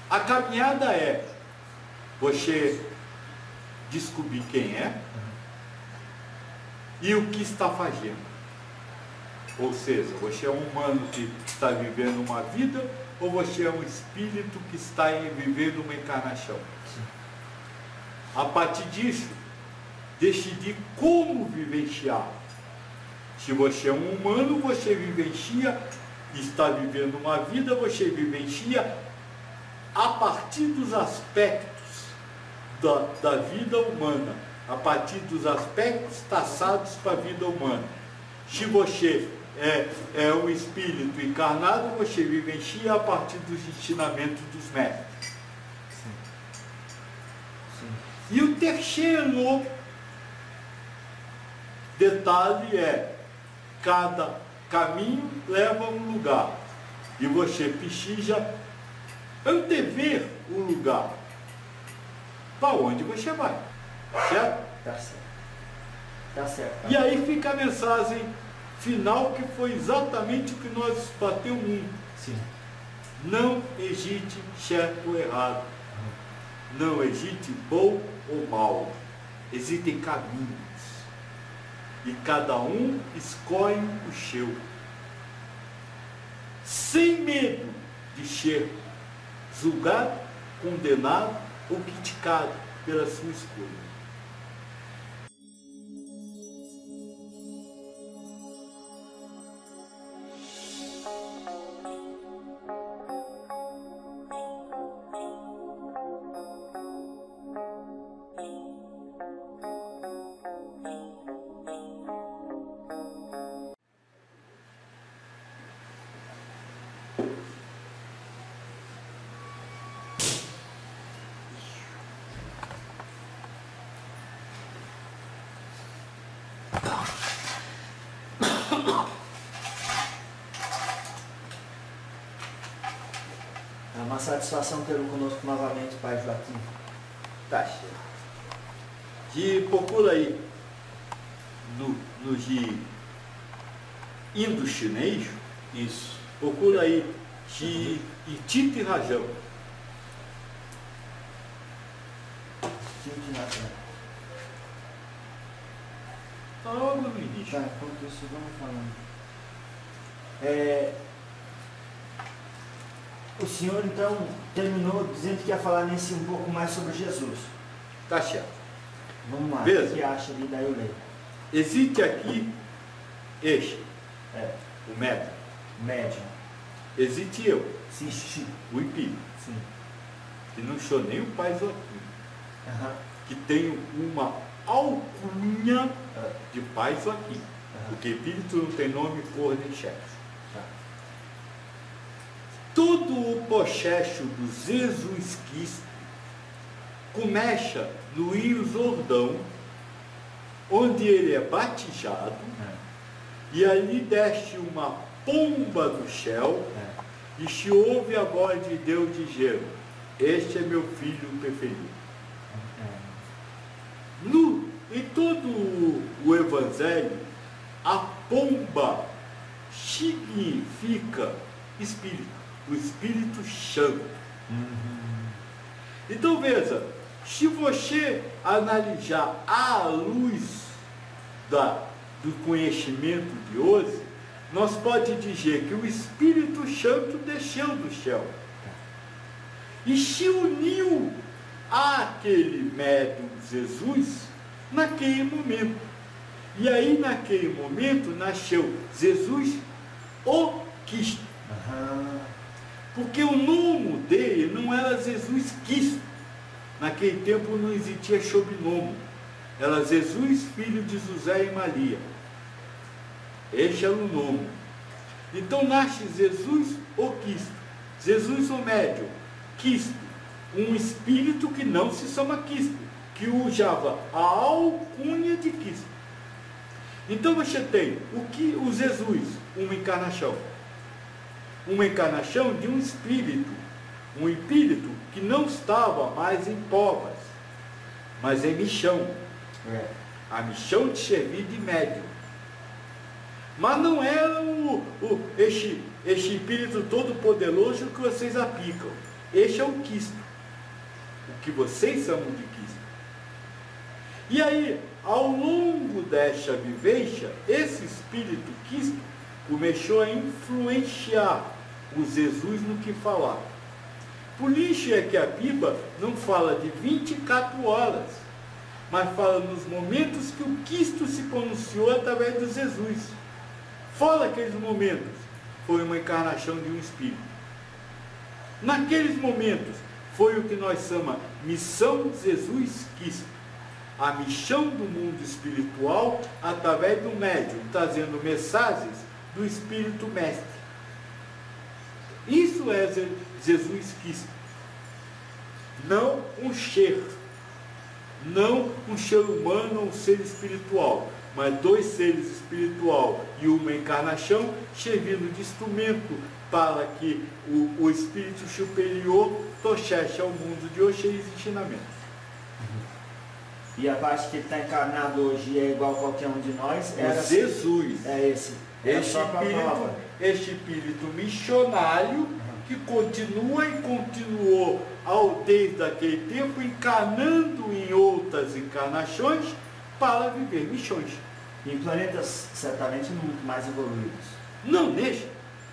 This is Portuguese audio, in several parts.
A caminhada é você descobrir quem é e o que está fazendo. Ou seja, você é um humano que está vivendo uma vida ou você é um espírito que está vivendo uma encarnação. A partir disso, decidir como vivenciar. Se você é um humano, você vivencia, está vivendo uma vida, você vivencia a partir dos aspectos da vida humana, a partir dos aspectos traçados para a vida humana. Se você é um espírito encarnado, você vivencia a partir dos ensinamentos dos mestres. Sim. Sim. E o terceiro detalhe é: cada caminho leva a um lugar e você precisa antever o lugar para onde você vai, certo? Tá certo. Tá certo. Tá. E aí fica a mensagem final, que foi exatamente o que nós batemos muito. Sim. Não existe certo ou errado. Não existe bom ou mal. Existem caminhos. E cada um escolhe o seu. Sem medo de ser julgado, condenado ou criticado pela sua escolha. É uma satisfação tê-lo conosco novamente, Pai Joaquim. Tá certo. Que procura aí no de indo-chinês, Isso. procura aí de Itita e Rajão. Tá logo no início. Tá, enquanto isso, vamos falando. O senhor, então, terminou dizendo que ia falar nesse um pouco mais sobre Jesus. Tá certo. Vamos lá, Beleza. o que acha ali, daí eu leio. Existe aqui este, É, o médium. médium. Existe eu, Sim. o espírito, Sim. que não sou nem o pai Joaquim, Aham. que tenho uma alcunha de pai Joaquim, porque espírito não tem nome, cor nem sexo. Tá. Todo o processo do Jesus Cristo começa no Rio Jordão, onde ele é batizado, e ali desce uma pomba do céu, e se ouve a voz de Deus dizendo: este é meu filho preferido. Em todo o Evangelho, a pomba significa espírito, o Espírito Santo. Então veja, se você analisar à luz do conhecimento de hoje, nós podemos dizer que o Espírito Santo desceu do céu e se uniu àquele médium Jesus naquele momento. E aí naquele momento nasceu Jesus o Cristo. Porque o nome dele não era Jesus Cristo. Naquele tempo não existia sobrenome. Era Jesus, filho de José e Maria. Este era o nome. Então nasce Jesus o Cristo. Jesus o médium. Cristo, um espírito que não se chama Cristo, que usava a alcunha de Cristo. Então você tem o Jesus, uma encarnação de um espírito que não estava mais em provas, mas em missão. A missão de servir de médium. Mas não era este espírito todo poderoso que vocês aplicam. Este é o quisto, o que vocês chamam de quisto. E aí, ao longo desta vivência, esse espírito quisto começou a influenciar o Jesus no que falar. Por isso é que a Bíblia não fala de 24 horas, mas fala nos momentos que o Cristo se pronunciou através de Jesus. Fora aqueles momentos, foi uma encarnação de um Espírito. Naqueles momentos, foi o que nós chamamos missão de Jesus Cristo. A missão do mundo espiritual através do médium, trazendo mensagens do Espírito Mestre. Isso é Jesus Cristo. Não um ser. Não um ser humano ou um ser espiritual. Mas dois seres espiritual e uma encarnação servindo de instrumento para que o espírito superior trouxesse ao mundo de hoje os ensinamentos. E a parte que ele está encarnado hoje é igual a qualquer um de nós? Era Jesus. É esse. É Este espírito missionário que continua e continuou desde aquele tempo encarnando em outras encarnações para viver missões. Em planetas certamente muito mais evoluídos. Não neste.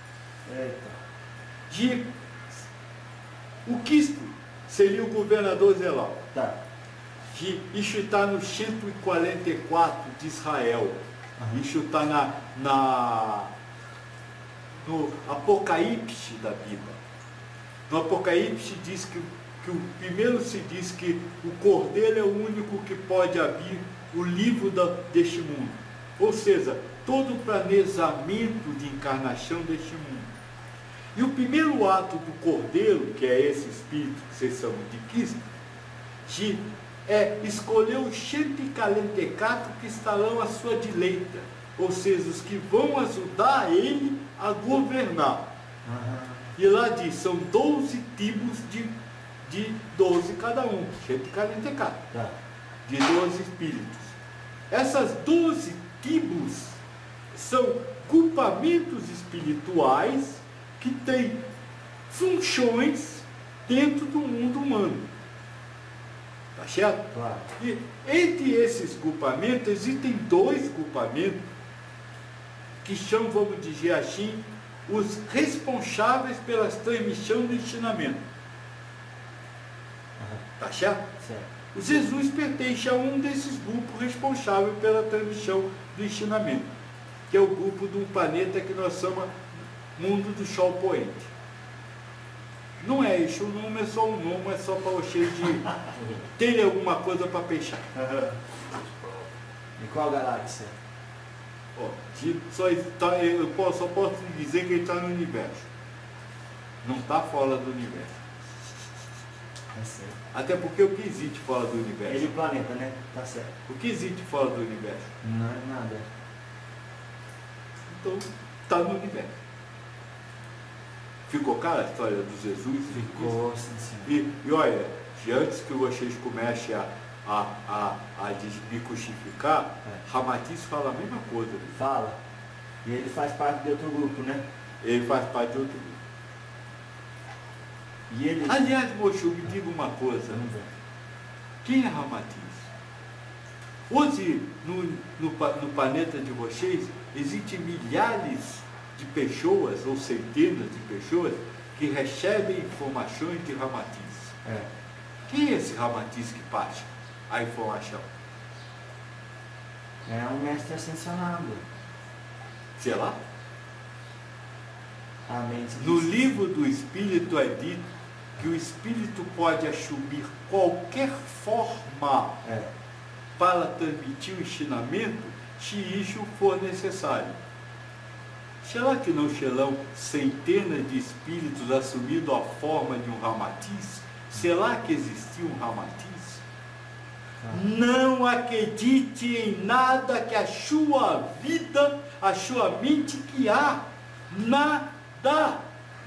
O Cristo seria o governador Zelal. Tá. Isso está no 144 de Israel. Isso está no Apocalipse da Bíblia. No Apocalipse diz que primeiro se diz que o Cordeiro é o único que pode abrir o livro deste mundo. Ou seja, todo o planejamento de encarnação deste mundo. E o primeiro ato do Cordeiro, que é esse Espírito que vocês chamam de Cristo, é escolher os 144 que estarão à sua direita, ou seja, os que vão ajudar ele a governar. E lá diz, são 12 tribos de 12 cada um, 144, de 12 espíritos. Essas 12 tribos são grupamentos espirituais que têm funções dentro do mundo humano. Tá certo? Claro. E entre esses grupamentos, existem dois grupamentos que são, vamos dizer assim, os responsáveis pela transmissão do ensinamento. Tá certo? Certo. O Jesus pertence a um desses grupos responsáveis pela transmissão do ensinamento, que é o grupo de um planeta que nós chamamos Mundo do Sol Poente. Não é isso, o nome é só um nome, é só para vocês terem alguma coisa para pensar. E qual galáxia? Eu só posso dizer que ele está no universo. Não está fora do universo. É certo. Até porque o que existe fora do universo? Ele é o planeta, né? Tá certo. O que existe fora do universo? Não é nada. Então, está no universo. Ficou clara a história do Jesus? Ficou, sim, sim. E olha, antes que vocês comecem a me crucificar, Ramatiz fala a mesma coisa. Fala. E ele faz parte de outro grupo, né? Ele faz parte de outro grupo. E ele... Aliás, moço, me diga uma coisa. Vamos ver. Quem é Ramatiz? Hoje, no planeta de vocês, existem milhares de pessoas, ou centenas de pessoas, que recebem informações de Ramatiz. Quem é esse Ramatiz que passa a informação? É um mestre ascensionado. Sei lá. A mente No livro do Espírito é dito que o Espírito pode assumir qualquer forma para transmitir o ensinamento, se isso for necessário. Será que não serão centenas de espíritos assumindo a forma de um Ramatiz? Será que existiu um Ramatiz? Não acredite em nada que a sua vida, a sua mente criar. Nada.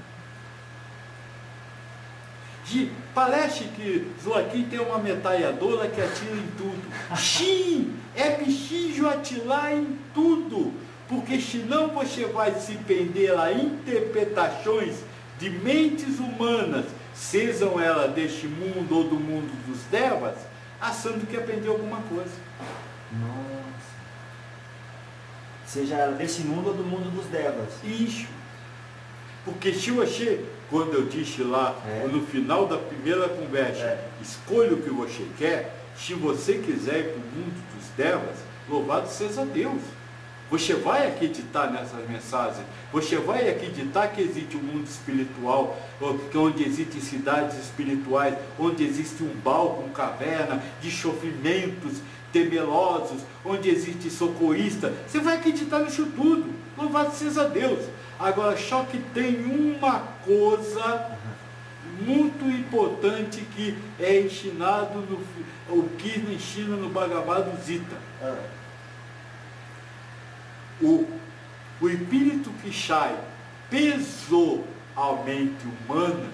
Parece que Joaquim tem uma metralhadora que atira em tudo. Sim, é preciso atirar em tudo, porque senão você vai se prender a interpretações de mentes humanas, sejam ela deste mundo ou do mundo dos devas, achando que aprendeu alguma coisa. Nossa. Seja ela desse mundo ou do mundo dos devas. Isso. Porque se você, quando eu disse lá, no final da primeira conversa, escolha o que você quer, se você quiser ir para o mundo dos devas, louvado seja Deus. Você vai acreditar nessas mensagens, você vai acreditar que existe um mundo espiritual, onde existem cidades espirituais, onde existe um balcão, uma caverna de sofrimentos temerosos, onde existe socorrista. Você vai acreditar nisso tudo, louvado seja Deus. Agora, só que tem uma coisa muito importante que é ensinado, o que ensina no Bhagavad Gita. O espírito que sai pessoalmente humano,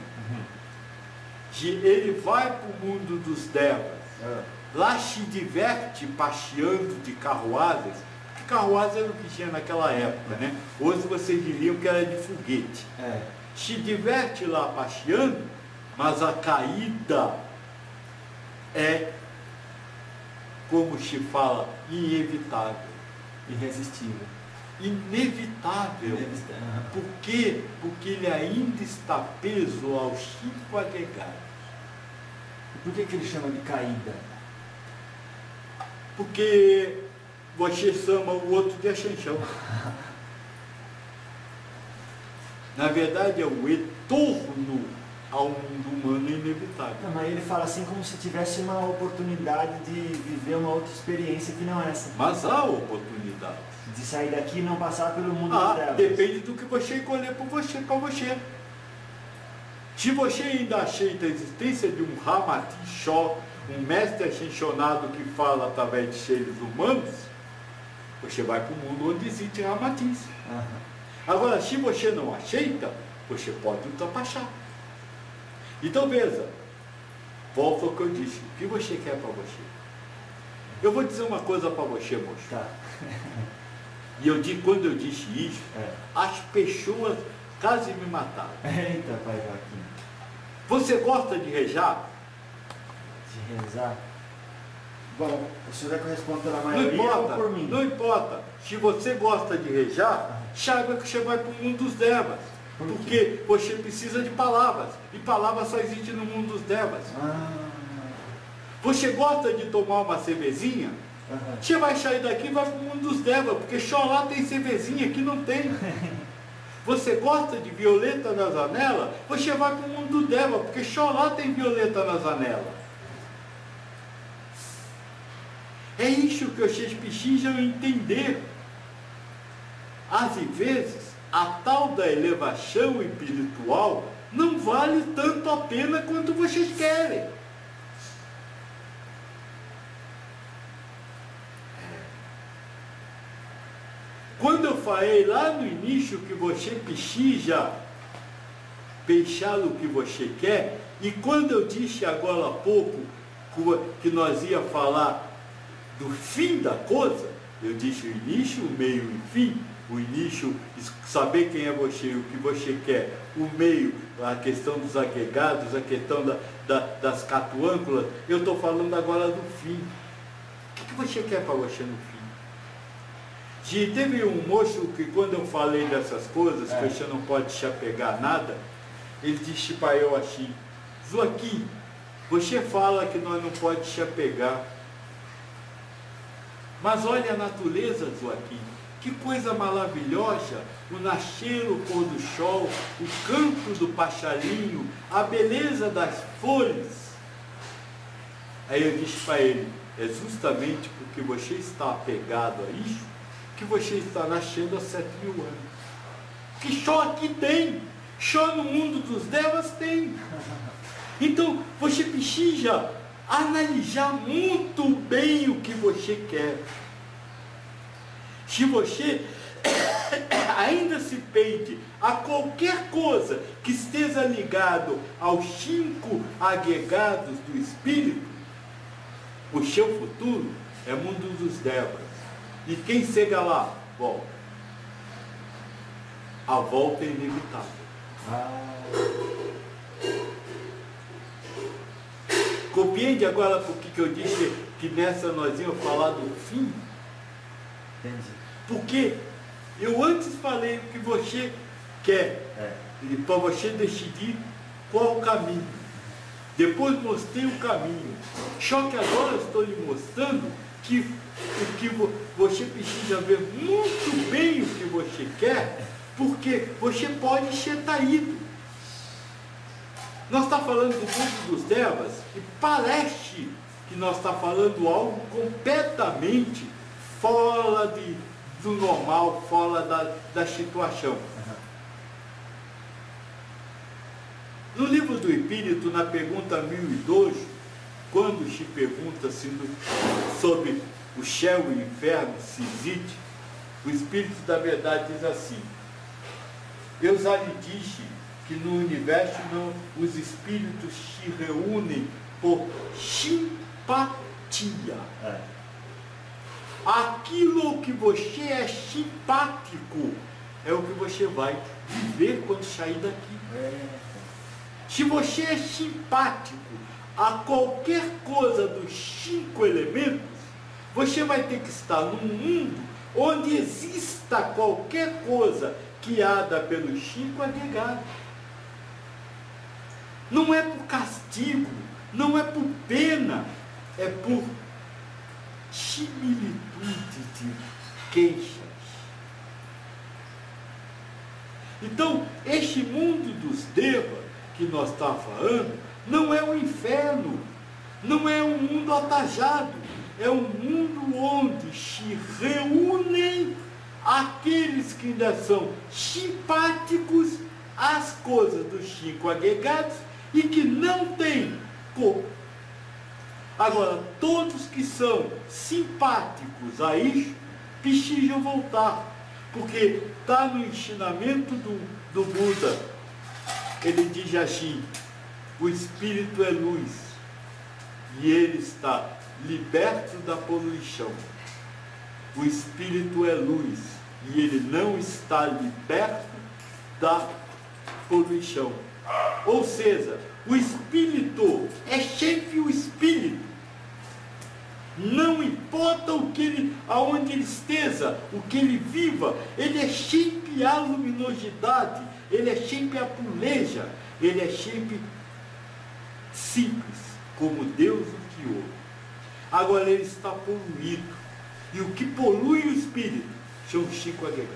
ele vai para o mundo dos devas, lá se diverte passeando de carruagens, porque carruagem era o que tinha naquela época, né? Hoje vocês diriam que era de foguete. Se diverte lá passeando, mas a caída é, como se fala, inevitável. Irresistível. Inevitável. Por quê? Porque ele ainda está preso aos 5 agregados. E por que ele chama de caída? Porque você chama o outro de achanchão. Na verdade é o retorno ao mundo humano inevitável. Não, mas ele fala assim como se tivesse uma oportunidade de viver uma outra experiência que não é essa. Mas há oportunidade. De sair daqui e não passar pelo mundo dos devas. Depende do que você escolher para você. Se você ainda aceita a existência de um Ramatishó, um mestre ascensionado que fala através de seres humanos, você vai para o mundo onde existe Ramatis. Agora, se você não aceita, você pode ultrapassar. Então veja, volta ao que eu disse, o que você quer para você? Eu vou dizer uma coisa para você, moço. Tá. E eu digo, quando eu disse isso, as pessoas quase me mataram. Eita, pai Joaquim. Você gosta de rezar? De rezar? Bom, o senhor é que responde pela maioria ou por mim? Não importa. Se você gosta de rezar, saiba que você vai para o mundo dos devas. Porque você precisa de palavras. E palavras só existem no mundo dos devas. Você gosta de tomar uma cervezinha? Você vai sair daqui e vai para o mundo dos devas. Porque só lá tem cervezinha, aqui não tem. Você gosta de violeta na janela? Você vai para o mundo dos devas. Porque só lá tem violeta na janela. É isso que vocês precisam entender. Às vezes, a tal da elevação espiritual não vale tanto a pena quanto vocês querem. Quando eu falei lá no início que você precisa pensar no que você quer, e quando eu disse agora há pouco que nós ia falar do fim da coisa, eu disse o início, o meio e o fim. O início, saber quem é você, o que você quer. O meio, a questão dos agregados, a questão das catuânculas. Eu estou falando agora do fim. O que você quer para você no fim? Se teve um moço que, quando eu falei dessas coisas, que você não pode se apegar a nada, ele disse para eu assim: Joaquim, você fala que nós não pode se apegar. Mas olha a natureza, Joaquim, que coisa maravilhosa, o nascer, o pôr do sol, o canto do passarinho, a beleza das flores. Aí eu disse para ele, é justamente porque você está apegado a isso, que você está nascendo há 7.000 anos. Que só aqui tem, só no mundo dos devas tem. Então, você precisa analisar muito bem o que você quer. Se você ainda se pende a qualquer coisa que esteja ligado aos 5 agregados do espírito, o seu futuro é mundo dos devas. E quem chega lá, volta. A volta é inevitável. Compreende agora por que eu disse que nessa nós íamos falar do fim? Entendi. Porque eu antes falei o que você quer, para você decidir qual o caminho. Depois mostrei o caminho. Só que agora estou lhe mostrando que o que você precisa ver muito bem o que você quer, porque você pode ser traído. Nós estamos falando do mundo dos trevas e parece que nós estamos falando algo completamente fora do normal, fora da situação. No livro do Espírito, na pergunta 1002, quando se pergunta sobre o céu e o inferno se existe, o Espírito da Verdade diz assim: eu já lhe disse que no universo os espíritos se reúnem por simpatia. Aquilo que você é simpático é o que você vai viver quando sair daqui. Se você é simpático a qualquer coisa dos 5 elementos, você vai ter que estar num mundo onde exista qualquer coisa guiada pelos 5 agregados. Não é por castigo, não é por pena, é por similitude de queixas. Então, este mundo dos devas que nós estamos falando não é o inferno, não é um mundo atajado, é um mundo onde se reúnem aqueles que ainda são simpáticos às coisas dos 5 agregados e que não têm corpo. Agora, todos que são simpáticos a isso, precisam voltar, porque está no ensinamento do Buda. Ele diz assim: o Espírito é luz e ele está liberto da poluição. O Espírito é luz e ele não está liberto da poluição. Ou seja, o Espírito é sempre o Espírito. Não importa aonde ele esteja, o que ele viva, ele é sempre a luminosidade, ele é sempre a pureza, ele é sempre simples, como Deus o criou. Agora ele está poluído, e o que polui o Espírito são os 5 agregados.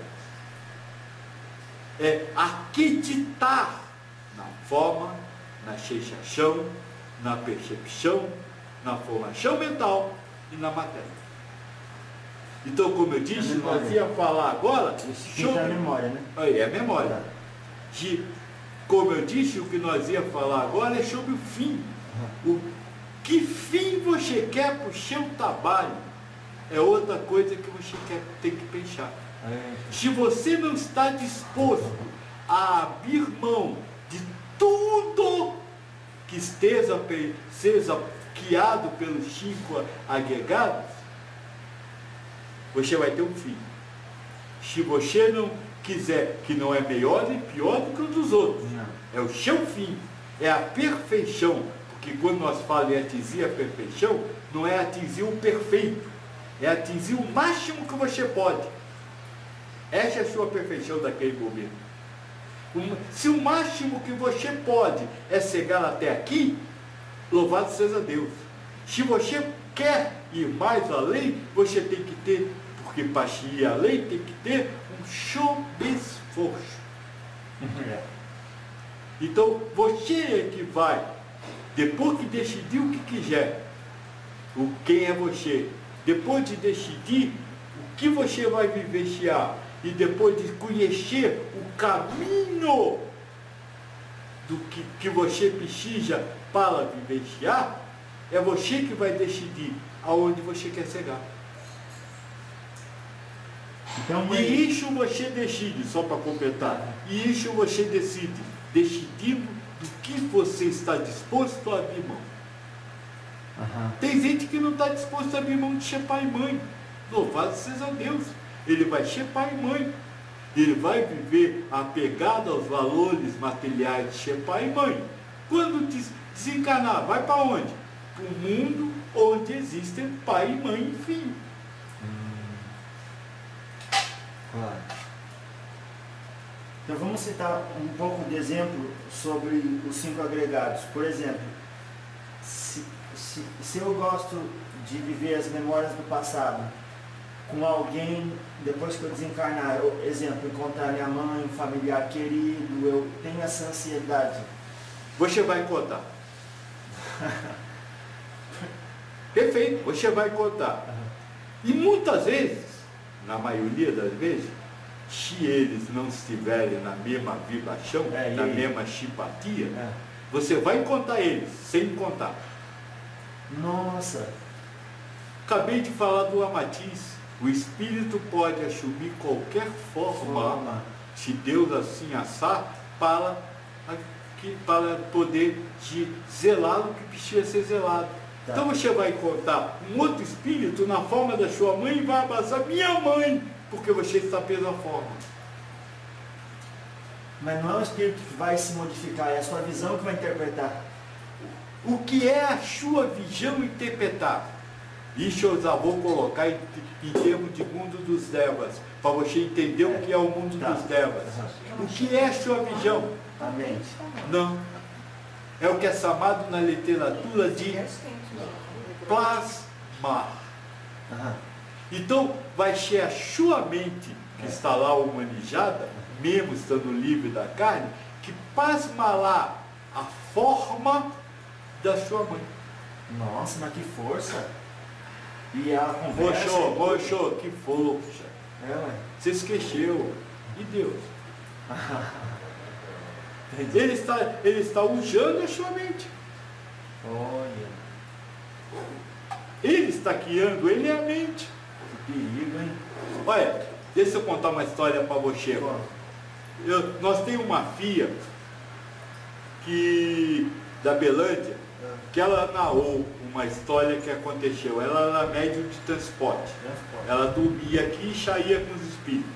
É acreditar na forma, na sensação, na percepção, na formação mental e na matéria. Então, como eu disse, nós ia falar agora sobre a memória, né? É a memória. Como eu disse, o que nós ia falar agora é sobre o fim. O que fim você quer para o seu trabalho é outra coisa que você tem que pensar. Se você não está disposto a abrir mão de tudo que seja guiado pelos 5 agregados, você vai ter um fim. Se você não quiser, que não é melhor nem pior do que o dos outros, é o seu fim, é a perfeição, porque quando nós falamos em atingir a perfeição, não é atingir o perfeito, é atingir o máximo que você pode. Essa é a sua perfeição daquele momento. Se o máximo que você pode é chegar até aqui, louvado seja Deus. Se você quer ir mais além, você tem que ter, porque para ir além tem que ter um subesforço. Então você é que vai, depois que decidir o que quiser, quem é você, depois de decidir o que você vai vivenciar, e depois de conhecer o caminho do que você precisa para vivenciar, é você que vai decidir aonde você quer chegar. Então, e isso você decide, só para completar, e isso você decide, decidindo do que você está disposto a abrir mão. Tem gente que não está disposto a abrir mão de ser pai e mãe. Louvado seja Deus. Ele vai ser pai e mãe. Ele vai viver apegado aos valores materiais de ser pai e mãe. Quando desencarnar, vai para onde? para um mundo onde existem pai, mãe e filho. Claro. Então vamos citar um pouco de exemplo sobre os 5 agregados. Por exemplo, se eu gosto de viver as memórias do passado com alguém, depois que eu desencarnar, exemplo, encontrar minha mãe, um familiar querido, eu tenho essa ansiedade. Você vai contar. Perfeito, você vai contar. E muitas vezes, na maioria das vezes, se eles não estiverem na mesma vibração, na mesma simpatia, você vai contar eles, sem contar. Nossa! Acabei de falar do Amatiz. O espírito pode assumir qualquer forma, se Deus assim assar, para poder zelá-lo que precisa ser zelado. Tá. Então você vai contar um outro espírito na forma da sua mãe e vai abraçar minha mãe, porque você está pela forma. Mas não é o espírito que vai se modificar, é a sua visão que vai interpretar. O que é a sua visão interpretar? Isso eu já vou colocar em termos de mundo dos devas, para você entender o que é o mundo dos devas. O que é a sua visão? A mente. Não. É o que é chamado na literatura de plasmar. Então, vai ser a sua mente, que está lá humanizada, mesmo estando livre da carne, que plasmará a forma da sua mãe. Nossa, mas que força! E ela conversa... Moxô, que força! Você esqueceu. E Deus? Ele está usando a sua mente. Olha. Ele está criando, ele é a mente. Que perigo, hein? Olha, deixa eu contar uma história para você. Nós temos uma filha da Belândia, que ela narrou uma história que aconteceu. Ela era médium de transporte. Ela dormia aqui e saía com os espíritos.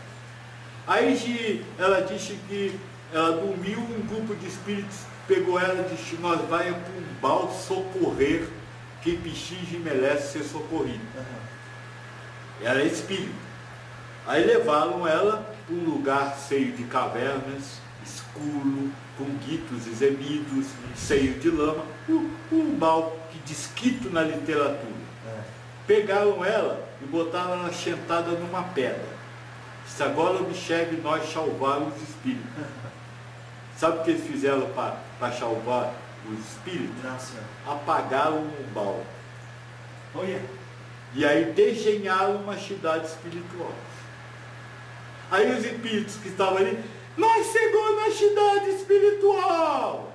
Aí ela disse que ela dormiu, um grupo de espíritos pegou ela e disse: nós vamos para um balde socorrer quem precisa e merece ser socorrido. Ela é espírito. Aí levaram ela para um lugar cheio de cavernas, escuro, com guitos e gemidos, cheio de lama, um balde que descrito na literatura. Pegaram ela e botaram ela sentada numa pedra. Se agora observe nós salvar os espíritos. Sabe o que eles fizeram para salvar os espíritos? Apagaram um balde. E aí desenharam uma cidade espiritual. Aí os espíritos que estavam ali: nós chegamos na cidade espiritual.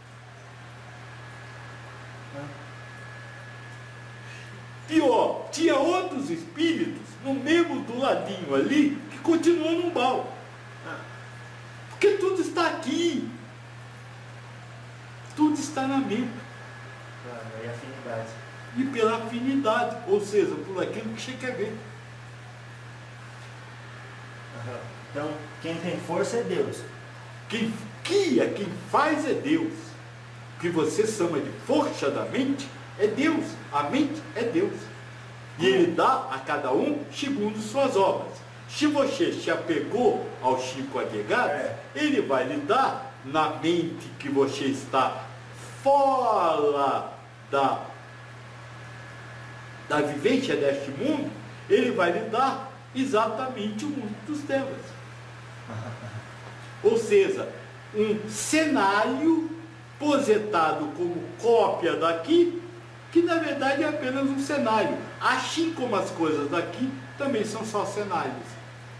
Pior, tinha outros espíritos no mesmo do ladinho ali que continuam no balde. Porque tudo está aqui. Tudo está na mente. E afinidade. E pela afinidade, ou seja, por aquilo que você quer ver. Então, quem tem força é Deus. Quem cria, quem faz é Deus. O que você chama de força da mente é Deus. A mente é Deus. E Ele dá a cada um segundo suas obras. Se você se apegou aos 5 agregados, Ele vai lhe dar na mente que você está fora da vivência deste mundo, Ele vai lhe dar exatamente o mundo dos devas. Ou seja, um cenário projetado como cópia daqui, que na verdade é apenas um cenário. Assim como as coisas daqui também são só cenários.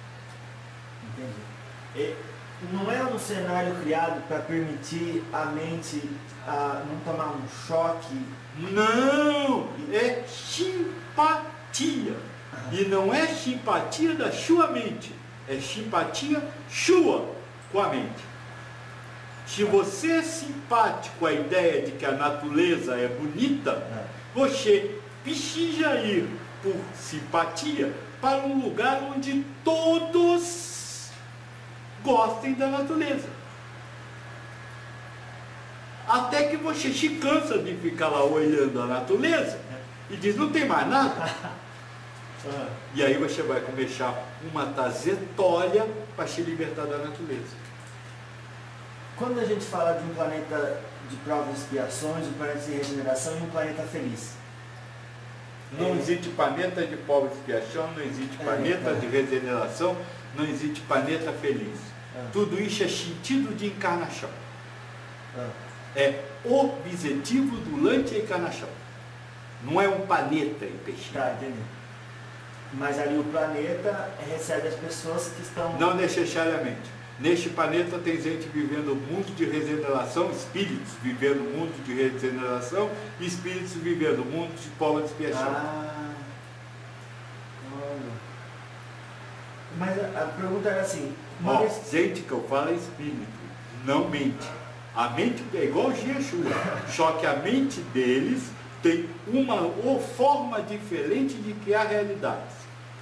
Entendi. Não é um cenário criado para permitir a mente não tomar um choque? Não! É simpatia. E não é simpatia da sua mente. É simpatia sua com a mente. Se você é simpático à ideia de que a natureza é bonita, você precisa ir por simpatia para um lugar onde todos gostem da natureza. até que você se cansa de ficar lá olhando a natureza e diz, não tem mais nada. E aí você vai começar uma trajetória para se libertar da natureza. Quando a gente fala de um planeta de provas e expiações, um planeta de regeneração e um planeta feliz, não existe planeta de provas e expiação, não existe planeta de regeneração, não existe planeta feliz. Tudo isso é sentido de encarnação. É objetivo durante a encarnação. Não é um planeta em peixe. Tá, entendi. Mas ali o planeta recebe as pessoas que estão... Não necessariamente. Neste planeta tem gente vivendo o mundo de regeneração, espíritos vivendo o mundo de regeneração e espíritos vivendo o mundo de prova de expiação. Olha. Mas a pergunta era assim... Gente que eu falo é espírito, não mente. A mente é igual Yeshua, só que a mente deles tem uma forma diferente de criar realidades.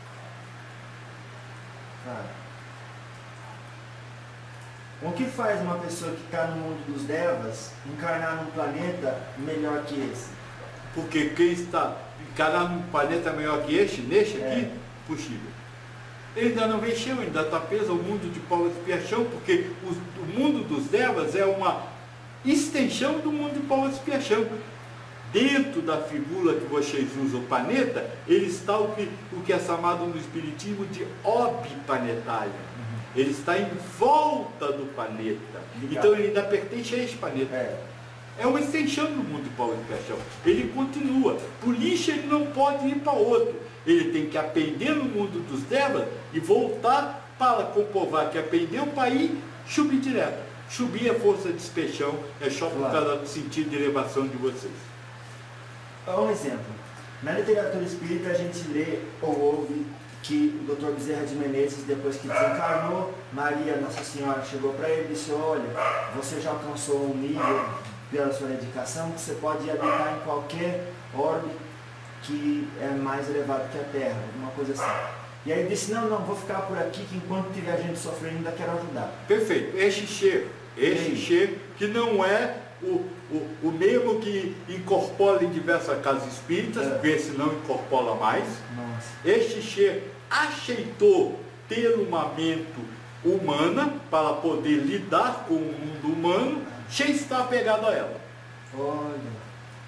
O que faz uma pessoa que está no mundo dos devas encarnar num planeta melhor que esse? Porque quem está encarnar num planeta melhor que este, neste aqui, possível. Ele ainda não venceu, ainda está preso ao mundo de prova de expiação, porque o mundo dos devas é uma extensão do mundo de prova de expiação. Dentro da figura que vocês usam, o planeta, ele está o que é chamado no Espiritismo de orbiplanetário. Ele está em volta do planeta. Então ele ainda pertence a esse planeta. É uma extensão do mundo de prova de expiação. Ele continua. Por isso ele não pode ir para outro. Ele tem que aprender no mundo dos devas e voltar para comprovar que aprendeu para ir subir direto. Subir é força de expiação, é só por causa do sentido de elevação de vocês. Um exemplo. Na literatura espírita a gente lê ou ouve que o Dr. Bezerra de Menezes, depois que desencarnou, Maria, Nossa Senhora, chegou para ele e disse, olha, você já alcançou um nível pela sua dedicação que você pode habitar em qualquer orbe que é mais elevado que a Terra, alguma coisa assim. E aí ele disse, não, vou ficar por aqui, que enquanto tiver gente sofrendo ainda quero ajudar. Perfeito. Este cheiro que não é o mesmo que incorpora em diversas casas espíritas, porque esse não incorpora mais. Nossa. Este cheiro aceitou ter uma mente humana para poder lidar com o mundo humano sem estar apegado a ela. Olha.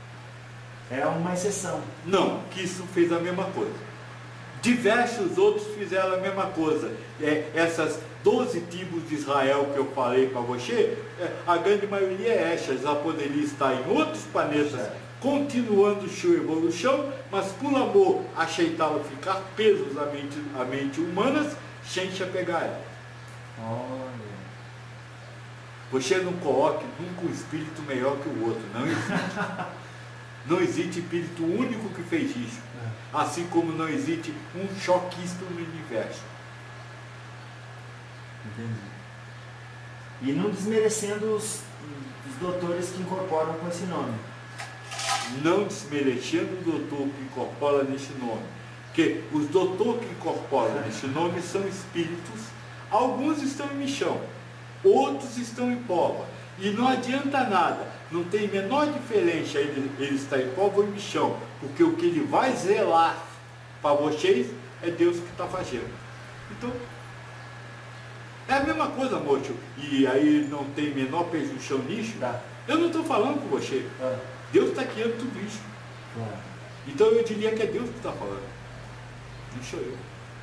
É uma exceção. Não, que isso fez a mesma coisa. Diversos outros fizeram a mesma coisa. Essas 12 tribos de Israel que eu falei para você, a grande maioria é essa. Já poderia estar em outros planetas, continuando sua evolução, mas por amor aceitaram ficar presos à mente humanas, sem se apegar a ela. Olha. Você não coloque nunca um espírito melhor que o outro. Não existe. Não existe espírito único que fez isso. Assim como não existe um choquista no universo. Entendi. E não desmerecendo os doutores que incorporam com esse nome. Não desmerecendo o doutor que incorpora nesse nome. Porque os doutores que incorporam nesse nome são espíritos. Alguns estão em missão, outros estão em prova. E não adianta nada, não tem menor diferença ele estar em prova ou em missão, porque o que ele vai zelar para vocês é Deus que está fazendo. Então, é a mesma coisa, moço. E aí não tem menor presunção nisso. Eu não estou falando com você. Deus está criando tudo isso. Então eu diria que é Deus que está falando. Não sou eu.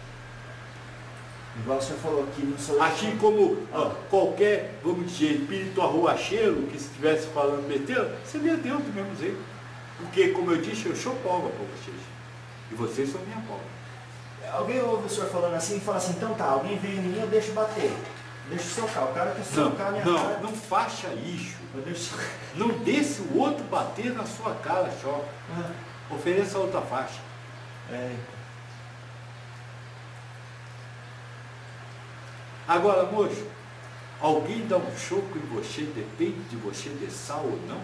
Igual você falou aqui, não sou eu. Assim como qualquer, vamos dizer, espírito arruacheiro que estivesse falando besteira, seria Deus do mesmo jeito. Porque, como eu disse, eu sou prova para vocês. E vocês são minha prova. Alguém ouve o senhor falando assim e fala assim, então tá, alguém vem em mim, eu deixo bater. Deixa socar. O cara quer socar a minha cara. Não faça isso. Eu deixo... Não deixe o outro bater na sua cara só. Ofereça outra faixa. Agora, moço, alguém dá um choco em você, depende de você deixar ou não?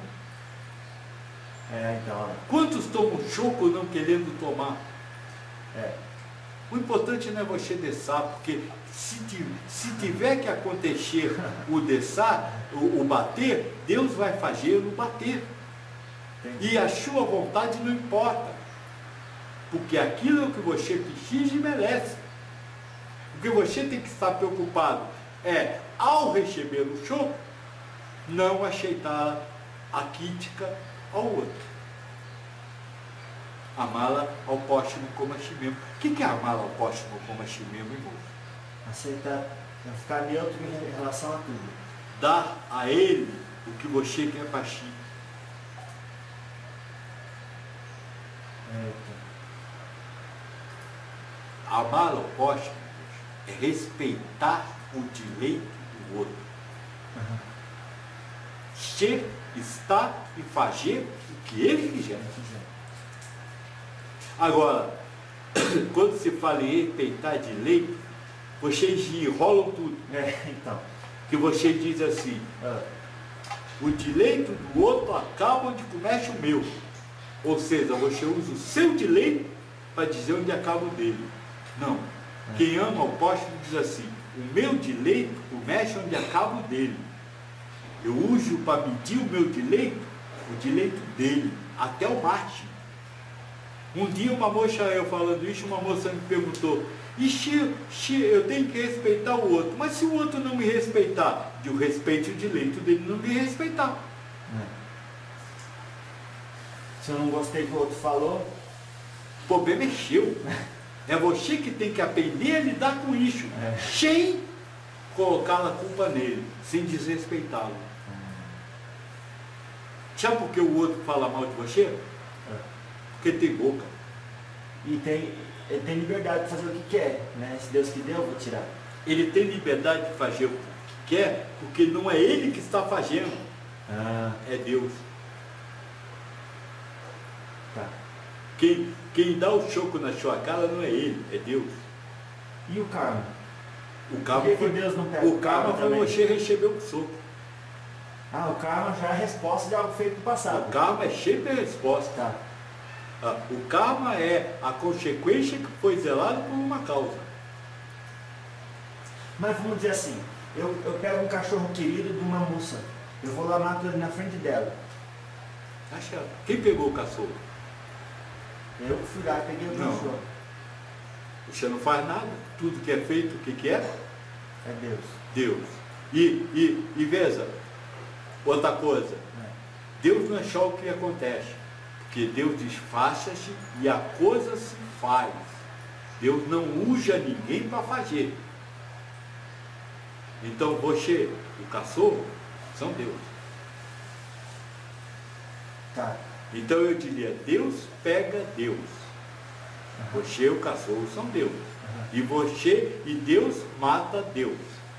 Então. Quantos tomam choco não querendo tomar? O importante não é você descer, porque se tiver que acontecer o descer, o bater, Deus vai fazê-lo bater. Entendi. E a sua vontade não importa. Porque aquilo é o que você precisa e merece. O que você tem que estar preocupado é, ao receber o choque, não aceitar a crítica ao outro. Amá-la ao próximo como a si mesmo. O que é amá-la ao próximo como a si mesmo, irmão? Aceitar, ficar neutro em relação a tudo. Dar a ele o que você quer para si. Amar ao próximo é respeitar o direito do outro. Ser, estar e fazer o que ele quiser. Agora, quando se fala em respeitar direito, vocês enrolam tudo. Então. Que você diz assim, o direito do outro acaba onde começa o meu. Ou seja, você usa o seu direito para dizer onde acaba o dele. Não. Quem ama o próximo diz assim, o meu direito começa onde acaba o dele. Eu uso para medir o meu direito, o direito dele, até o máximo. Um dia uma moça, eu falando isso, uma moça me perguntou, e se eu tenho que respeitar o outro, mas se o outro não me respeitar, eu respeito o direito dele não me respeitar. Se eu não gostei do que o outro falou, o problema é seu. É você que tem que aprender a lidar com isso, sem colocar a culpa nele, sem desrespeitá-lo. Sabe por que o outro fala mal de você? Porque tem boca. E ele tem liberdade de fazer o que quer, né? Se Deus que deu, eu vou tirar. Ele tem liberdade de fazer o que quer, porque não é ele que está fazendo, é Deus. Tá. Quem dá o choco na sua cara não é ele, é Deus. E o karma? O karma Por que foi, Deus não pega o karma foi também? você receber o soco. O karma já é a resposta de algo feito no passado. O karma é sempre a resposta. Tá. O karma é a consequência que foi zelada por uma causa. Mas vamos dizer assim, eu pego um cachorro querido de uma moça, eu vou lá mato ele na frente dela. Acha? Quem pegou o cachorro? Eu fui lá e peguei o Não. cachorro. Você não faz nada. Tudo que é feito, o que é? É Deus. Deus. E veja, outra coisa. Deus não é só o que acontece. Porque Deus diz, faça-se e a coisa se faz. Deus não usa ninguém para fazer. Então você, o cachorro, são Deus. Tá. Então eu diria, Deus pega Deus. Você e o cachorro são Deus. E você e Deus mata Deus.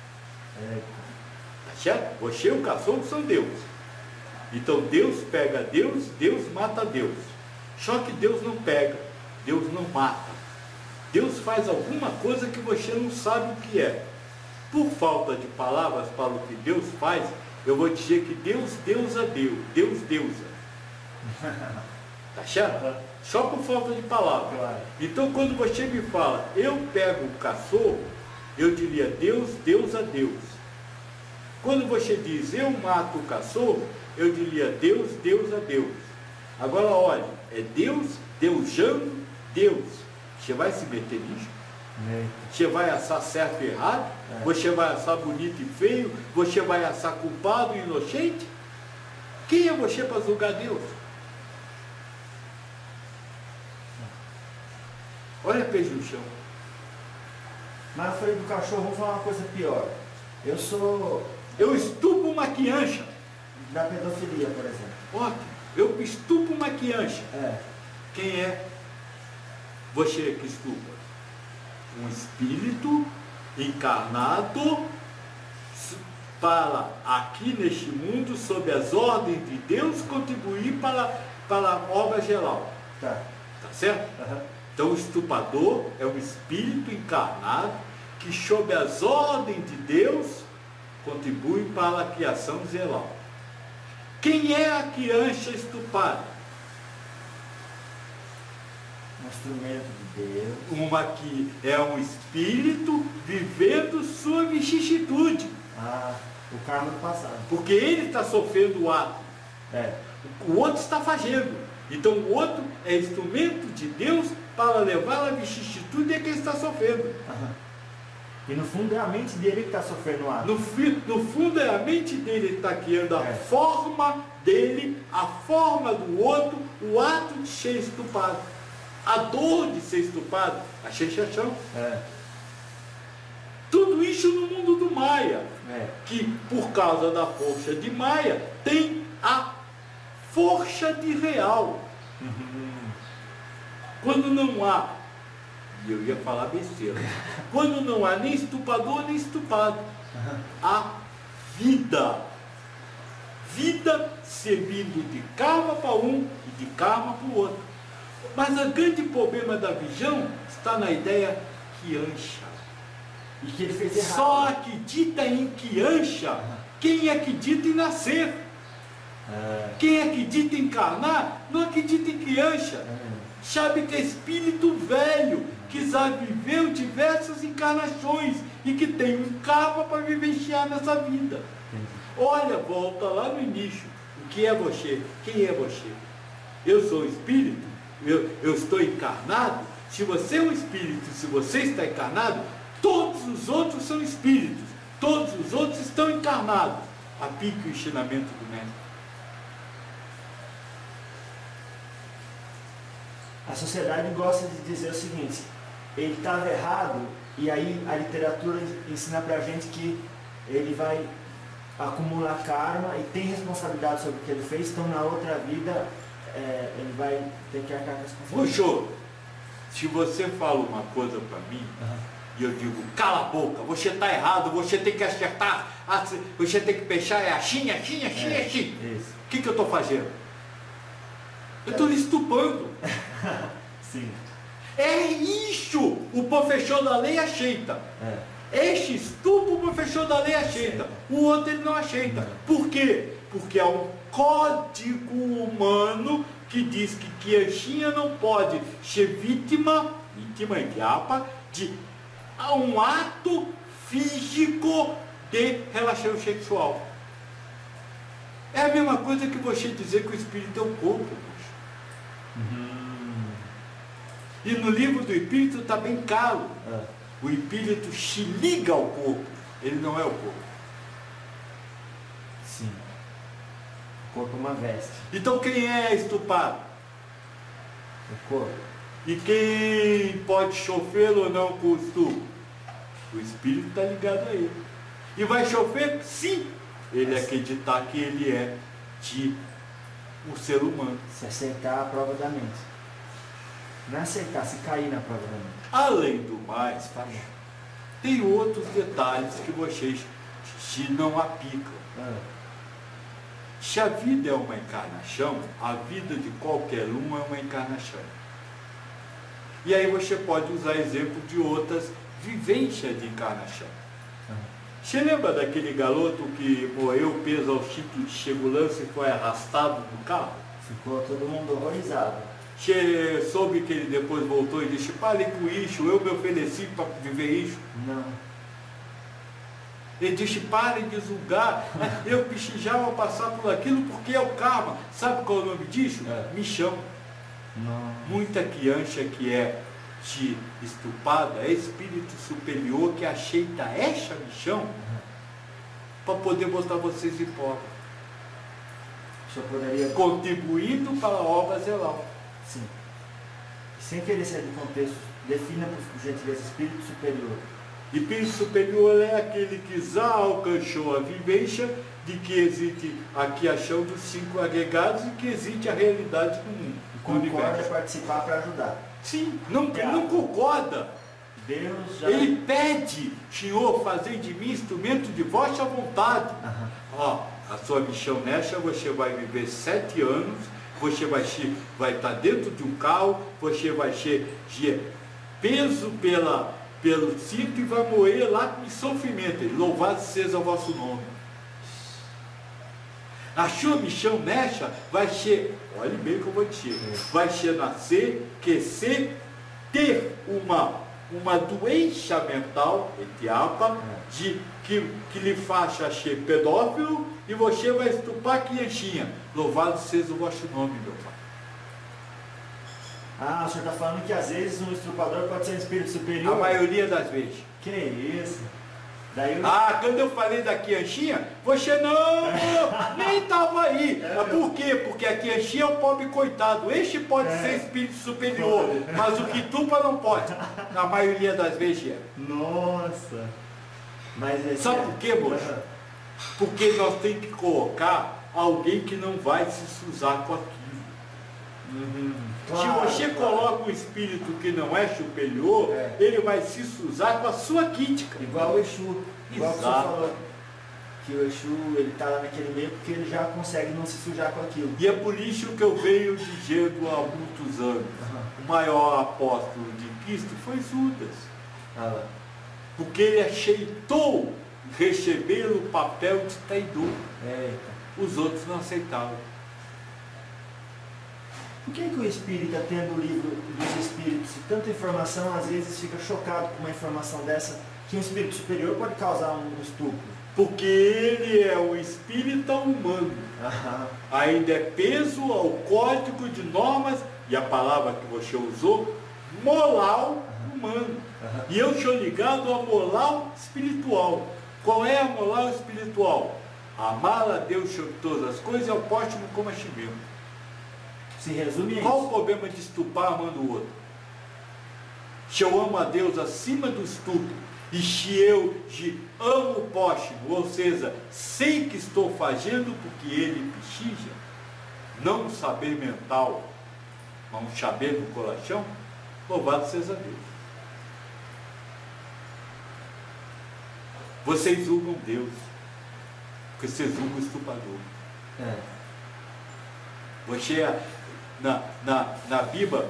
Tá certo? Você e o cachorro são Deus. Então Deus pega Deus, Deus mata Deus. Só que Deus não pega, Deus não mata. Deus faz alguma coisa que você não sabe o que é. Por falta de palavras para o que Deus faz, eu vou dizer que Deus deusa Deus, Deus deusa. Tá certo? Só por falta de palavras. Claro. Então quando você me fala, eu pego o cachorro, eu diria Deus deusa Deus. Quando você diz, eu mato o cachorro, eu diria Deus deusa Deus. Agora olha, é Deus deusando Deus. Você vai se meter nisso? Você vai assar certo e errado? Você vai assar bonito e feio? Você vai assar culpado e inocente? Quem é você para julgar Deus? Olha peixe no chão. Mas eu falei do cachorro, vamos falar uma coisa pior. Eu estupro uma criança. Da pedofilia, por exemplo. Ótimo. Eu estupro uma criança. Quem é você que estupra? Um espírito encarnado para aqui neste mundo, sob as ordens de Deus, contribuir para a obra geral. Tá certo? Então o estuprador é um espírito encarnado que, sob as ordens de Deus, contribui para a criação geral. Quem é a criança estuprada? instrumento de Deus. Uma que é um espírito vivendo sua vicissitude. O karma do passado. Porque ele está sofrendo o ato. O outro está fazendo. Então o outro é instrumento de Deus para levar a vicissitude que ele está sofrendo. E no fundo é a mente dele que está sofrendo o ato. No fundo é a mente dele que está criando a forma dele, a forma do outro, o ato de ser estupado. A dor de ser estupado, a sensação. Tudo isso no mundo do Maia. Que por causa da força de Maia tem a força de real. Quando não há, e eu ia falar besteira, quando não há nem estuprador nem estupado, há vida. Vida servindo de karma para um e de karma para o outro. Mas o grande problema da visão está na ideia quiancha. E que ele fez errado. Só acredita em quiancha quem acredita em nascer. Quem acredita em encarnar não acredita em criança. Sabe que é espírito velho que já viveu diversas encarnações e que tem um karma para vivenciar nessa vida. Olha, volta lá no início. O que é você? Quem é você? Eu sou espírito? Eu estou encarnado? Se você é um espírito, se você está encarnado, todos os outros são espíritos. Todos os outros estão encarnados. Aplique o ensinamento do mestre. A sociedade gosta de dizer o seguinte: ele estava errado, e aí a literatura ensina pra gente que ele vai acumular karma e tem responsabilidade sobre o que ele fez, então na outra vida ele vai ter que arcar com a responsabilidade. Puxou, se você fala uma coisa para mim, e eu digo, cala a boca, você está errado, você tem que acertar, você tem que fechar, é assim. O que eu estou fazendo? Eu estou lhe estupando. Sim. É isso o professor da lei aceita. Este estupro o professor da lei aceita. O outro ele não aceita. Por quê? Porque há um código humano que diz que criancinha não pode ser vítima entre aspas, de um ato físico de relação sexual. É a mesma coisa que você dizer que o espírito é o corpo. E no livro do espírito está bem claro. O espírito se liga ao corpo, ele não é o corpo. Sim. O corpo é uma veste. Então quem é estupado? O corpo. E quem pode sofrer ou não com o estupro? O espírito está ligado a ele. E vai sofrer se ele acreditar que ele é o ser humano. Se aceitar a prova da mente. Não é aceitar, se cair na prova da mente. Além do mais, tem outros detalhes que vocês se não aplicam. Se a vida é uma encarnação, a vida de qualquer um é uma encarnação. E aí você pode usar exemplo de outras vivências de encarnação. Você lembra daquele garoto que morreu preso ao cinto de segurança e foi arrastado no carro? Ficou todo mundo horrorizado. Você soube que ele depois voltou e disse, pare com isso, eu me ofereci para viver isso. Não. Ele disse, pare de julgar, eu precisava passar por aquilo porque é o karma. Sabe qual é o nome disso? Michão. Não. Muita criança que é estuprada é espírito superior que aceita essa missão para poder botar vocês em prova. Contribuindo para a obra zelal. Sim. Sem querer sair do contexto, defina por gentileza espírito superior. Espírito superior é aquele que já alcançou a vivência de que existe a criação dos 5 agregados e que existe a realidade do mundo. E concorda participar para ajudar. Sim, não concorda. Deus já... Ele pede, Senhor, fazei de mim instrumento de vossa vontade. A sua missão nessa, você vai viver 7 anos, você vai estar dentro de um carro, você vai ser peso pelo cinto e vai morrer lá com sofrimento. Louvado seja o vosso nome. A sua missão nessa vai ser, olhe bem o que eu vou dizer, vai ser nascer, crescer, ter uma doença mental, etiapa, que lhe faça ser pedófilo, e você vai estuprar a criancinha. Louvado seja o vosso nome, meu Pai. Ah, o senhor está falando que às vezes um estrupador pode ser um espírito superior? A maioria das vezes. Que isso? Daí eu... Quando eu falei da crianchinha, você nem estava aí. Por quê? Porque a crianchinha é o pobre coitado. Este pode ser espírito superior, mas o que tupa não pode. Na maioria das vezes é. Nossa! Mas sabe por quê, moço? Porque nós temos que colocar alguém que não vai se suzar com aquilo. Claro, se você coloca um espírito que não é superior, ele vai se suzar com a sua crítica. Igual o Exu. Igual Exato. que você falou. Que o Exu, ele está lá naquele meio porque ele já consegue não se sujar com aquilo. E é por isso que eu venho dizendo há muitos anos. O maior apóstolo de Cristo foi Judas. Porque ele aceitou receber o papel de traidor. Os outros não aceitavam. Por que o espírita, tendo o livro dos espíritos e tanta informação, às vezes fica chocado com uma informação dessa, que um espírito superior pode causar um estupro? Porque ele é o espírita humano. Ainda é peso ao código de normas, e a palavra que você usou, moral humano. E eu sou ligado à moral espiritual. Qual é a moral espiritual? Amar a Deus sobre todas as coisas e ao próximo como a si mesmo. Se resume a Qual isso. o problema de estuprar amando o outro? Se eu amo a Deus acima do estupro, e se eu amo o próximo, ou seja, sei que estou fazendo porque ele precisa, não no saber mental, mas no saber no coração, louvado seja Deus. Vocês julgam Deus, porque vocês julgam o estuprador. Você, na Bíblia,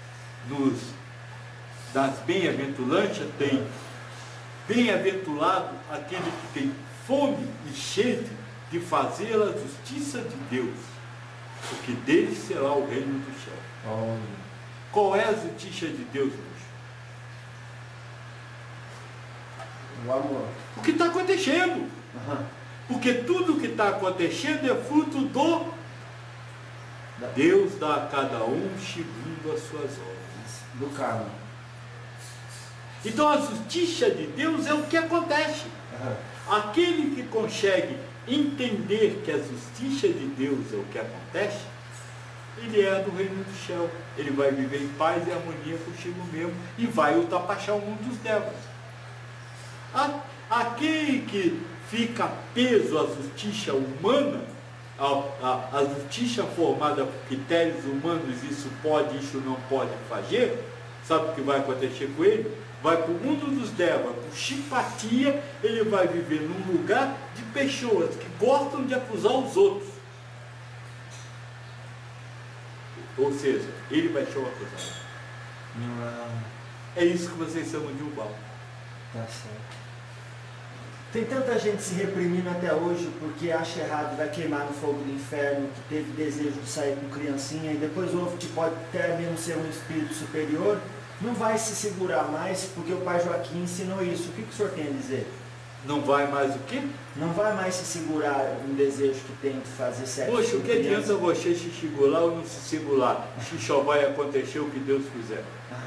nas bem-aventuranças, tem bem-aventurado aquele que tem fome e sede de fazer a justiça de Deus, porque dele será o reino do céu. Qual é a justiça de Deus hoje? O amor. O que está acontecendo? Porque tudo que está acontecendo é fruto do Deus dá a cada um segundo as suas obras. Do karma. Então a justiça de Deus é o que acontece. Aquele que consegue entender que a justiça de Deus é o que acontece, ele é do reino do céu. Ele vai viver em paz e harmonia consigo mesmo e vai ultrapassar o mundo dos devas. Aquele que fica preso à justiça humana, a justiça formada por critérios humanos, isso pode, isso não pode fazer, sabe o que vai acontecer com ele? Vai para o mundo dos devas, por simpatia, ele vai viver num lugar de pessoas que gostam de acusar os outros. Ou seja, ele vai ser o acusado. É isso que vocês chamam de Umbal. Tá certo. Tem tanta gente se reprimindo até hoje porque acha errado, vai queimar no fogo do inferno, que teve desejo de sair com criancinha, e depois ouve que pode até mesmo ser um espírito superior, não vai se segurar mais porque o pai Joaquim ensinou isso. O que o senhor tem a dizer? Não vai mais o quê? Não vai mais se segurar um desejo que tem de fazer sexo. Poxa, o com que adianta criança? você se segurar ou não se segurar? Se só vai acontecer o que Deus quiser.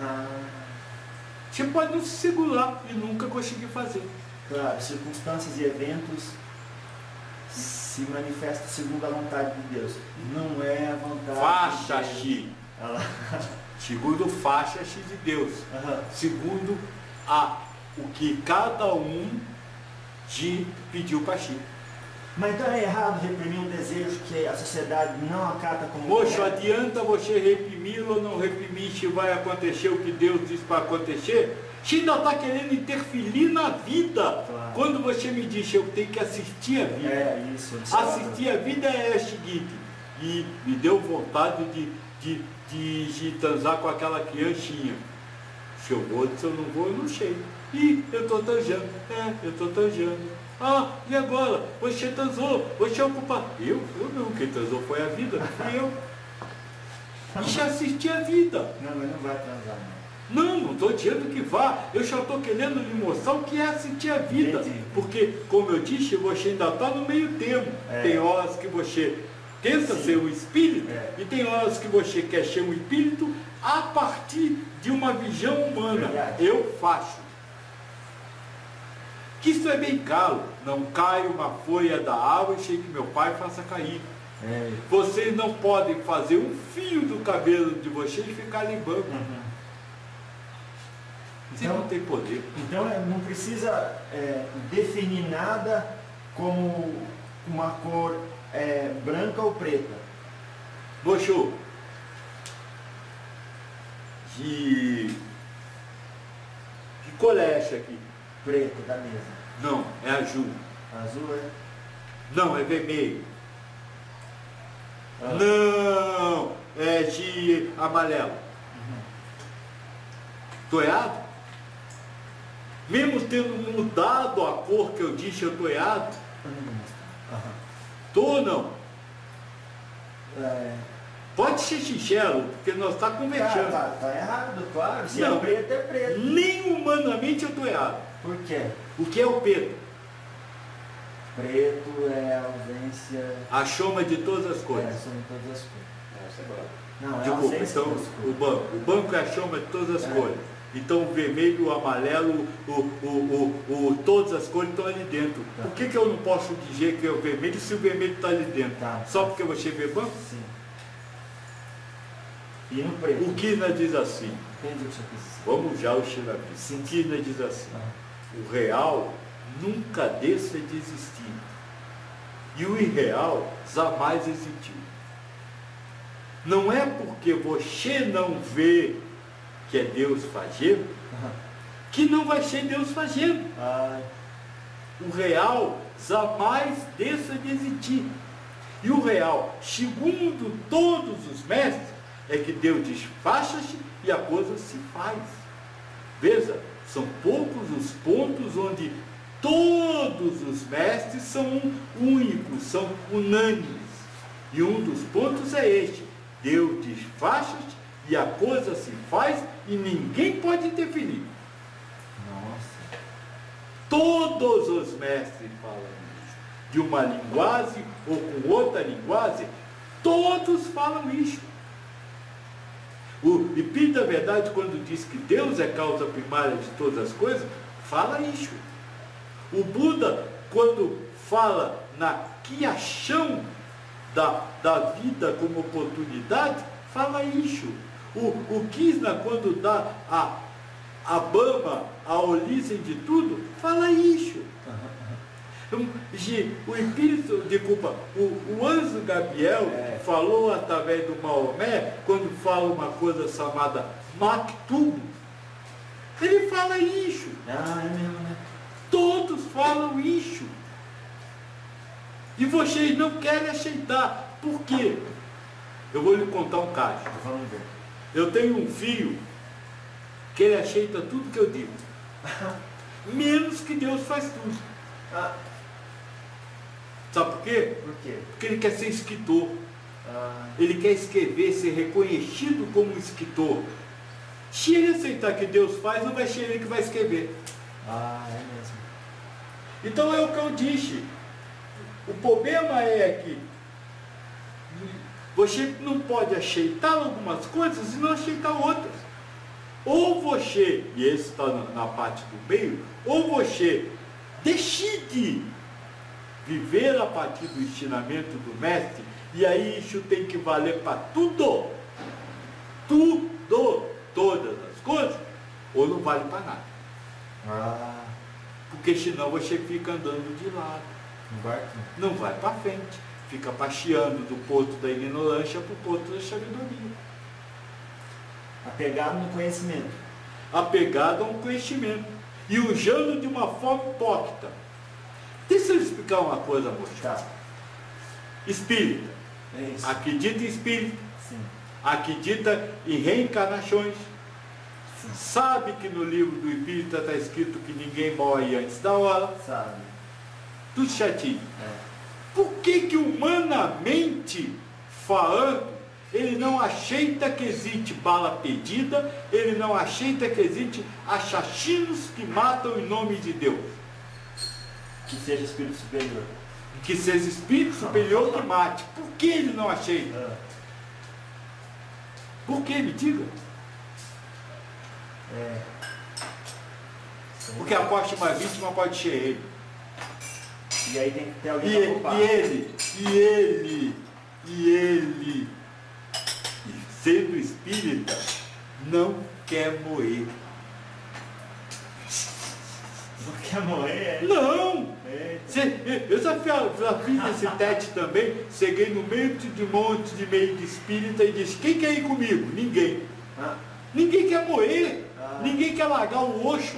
Você pode não se segurar e nunca conseguir fazer. Claro, circunstâncias e eventos se manifestam segundo a vontade de Deus. Não é a vontade Faça-se. Olha lá. Segundo faça-se de Deus. Segundo o que cada um te pediu para si. Mas então é errado reprimir um desejo que a sociedade não acata como Poxa, correto? adianta você reprimir ou não reprimir se vai acontecer o que Deus diz para acontecer? Se ainda está querendo interferir na vida. Claro. Quando você me diz que eu tenho que assistir a vida. É isso. Assistir a vida é o seguinte, e me deu vontade de transar com aquela criancinha. Se eu vou, se eu não vou, eu não sei. E eu estou transando, eu estou transando. Ah, e agora? Você transou, você é o culpado. Eu não, quem transou foi a vida, não fui eu. E já assisti a vida. Não, mas não vai transar, não. Não estou dizendo que vá. Eu já estou querendo lhe mostrar o que é assistir a vida. Entendi. Porque, como eu disse, você ainda está no meio termo. Tem horas que você tenta ser um espírito e tem horas que você quer ser um espírito a partir de uma visão humana. Verdade. Eu faço. Que isso é bem caro. Não cai uma folha da árvore sem que meu pai faça cair. Vocês não podem fazer um fio do cabelo de vocês e ficar limpando. Você Então, não tem poder. Então não precisa definir nada como uma cor branca ou preta. Mocho, de cor é essa aqui? Preta da mesa. Não, é azul. Azul é? Não, é vermelho. Ah. Não, é de amarelo. Tô errado? Mesmo tendo mudado a cor que eu disse, eu tô errado? Tô ou não? Pode ser sincero, porque nós estamos conversando. Tá errado, claro. Se Não. é preto, é preto. Nem humanamente eu tô errado. Por quê? O que é o preto? Preto é a ausência. A soma de todas as cores. São todas as cores. Não, é a Desculpa, ausência então das cores. o banco. O banco é a soma de todas as cores. Então o vermelho, o amarelo, todas as cores estão ali dentro. Tá. Por que eu não posso dizer que é o vermelho se o vermelho está ali dentro? Tá. Só porque você vê banco? Sim. E no preto? O Kirna diz assim, Entendi o que você quis dizer. vamos já o Shirabi. Sim. O Kirna diz assim, o real nunca deixa de existir. E o irreal jamais existiu. Não é porque você não vê que é Deus fazendo, que não vai ser Deus fazendo. O real jamais deixa de existir. E o real, segundo todos os mestres, é que Deus diz, faça-se e a coisa se faz. Veja, são poucos os pontos onde todos os mestres são únicos, são unânimes. E um dos pontos é este. Deus diz, faça-se e a coisa se faz e ninguém pode interferir. Nossa. Todos os mestres falam isso. De uma linguagem ou com outra linguagem, todos falam isso. O Espírito da Verdade, quando diz que Deus é causa primária de todas as coisas, fala isso. O Buda, quando fala na criação da vida como oportunidade, fala isso. O Krishna, quando dá a Brahma, a origem de tudo, fala isso. O Espírito, desculpa, o anjo Gabriel falou através do Maomé, quando fala uma coisa chamada Maktub, ele fala isso. É mesmo, né? Todos falam isso. E vocês não querem aceitar. Por quê? Eu vou lhe contar um caso. Vamos ver. Eu tenho um filho que ele aceita tudo que eu digo. Menos que Deus faz tudo. Sabe por quê? Por quê? Porque ele quer ser escritor. Ele quer escrever, ser reconhecido como escritor. Se ele aceitar que Deus faz, não vai ser ele que vai escrever. É mesmo. Então é o que eu disse. O problema é que você não pode aceitar algumas coisas e não aceitar outras. Ou você, e esse está na parte do meio, ou você decide viver a partir do ensinamento do mestre, e aí isso tem que valer para tudo, todas as coisas, ou não vale para nada. Porque senão você fica andando de lado, não vai para frente, fica passeando do porto da ignorância para o porto da sabedoria. Apegado no conhecimento. Apegado a um conhecimento e usando de uma forma hipócrita. Deixa eu explicar uma coisa, moço. Tá. Espírita. É isso. Acredita em espírito. Sim. Acredita em reencarnações. Sim. Sabe que no livro do Espírito está escrito que ninguém morre antes da hora. Sabe. tudo chatinho. Por que que humanamente falando, ele não aceita que existe bala perdida, ele não aceita que existe assassinos que matam em nome de Deus? Que seja espírito superior. Que seja espírito superior que mate. Por que ele não aceita? Por que? Me diga. Porque a próxima vítima pode ser ele. E aí tem que ter alguém para culpar. E ele, sendo espírita, não quer morrer. Não quer morrer? Não! Eu já fiz esse teste também, cheguei no meio de um monte de meio de espírita e disse, quem quer ir comigo? Ninguém. Ninguém quer morrer. Ninguém quer largar o oxo.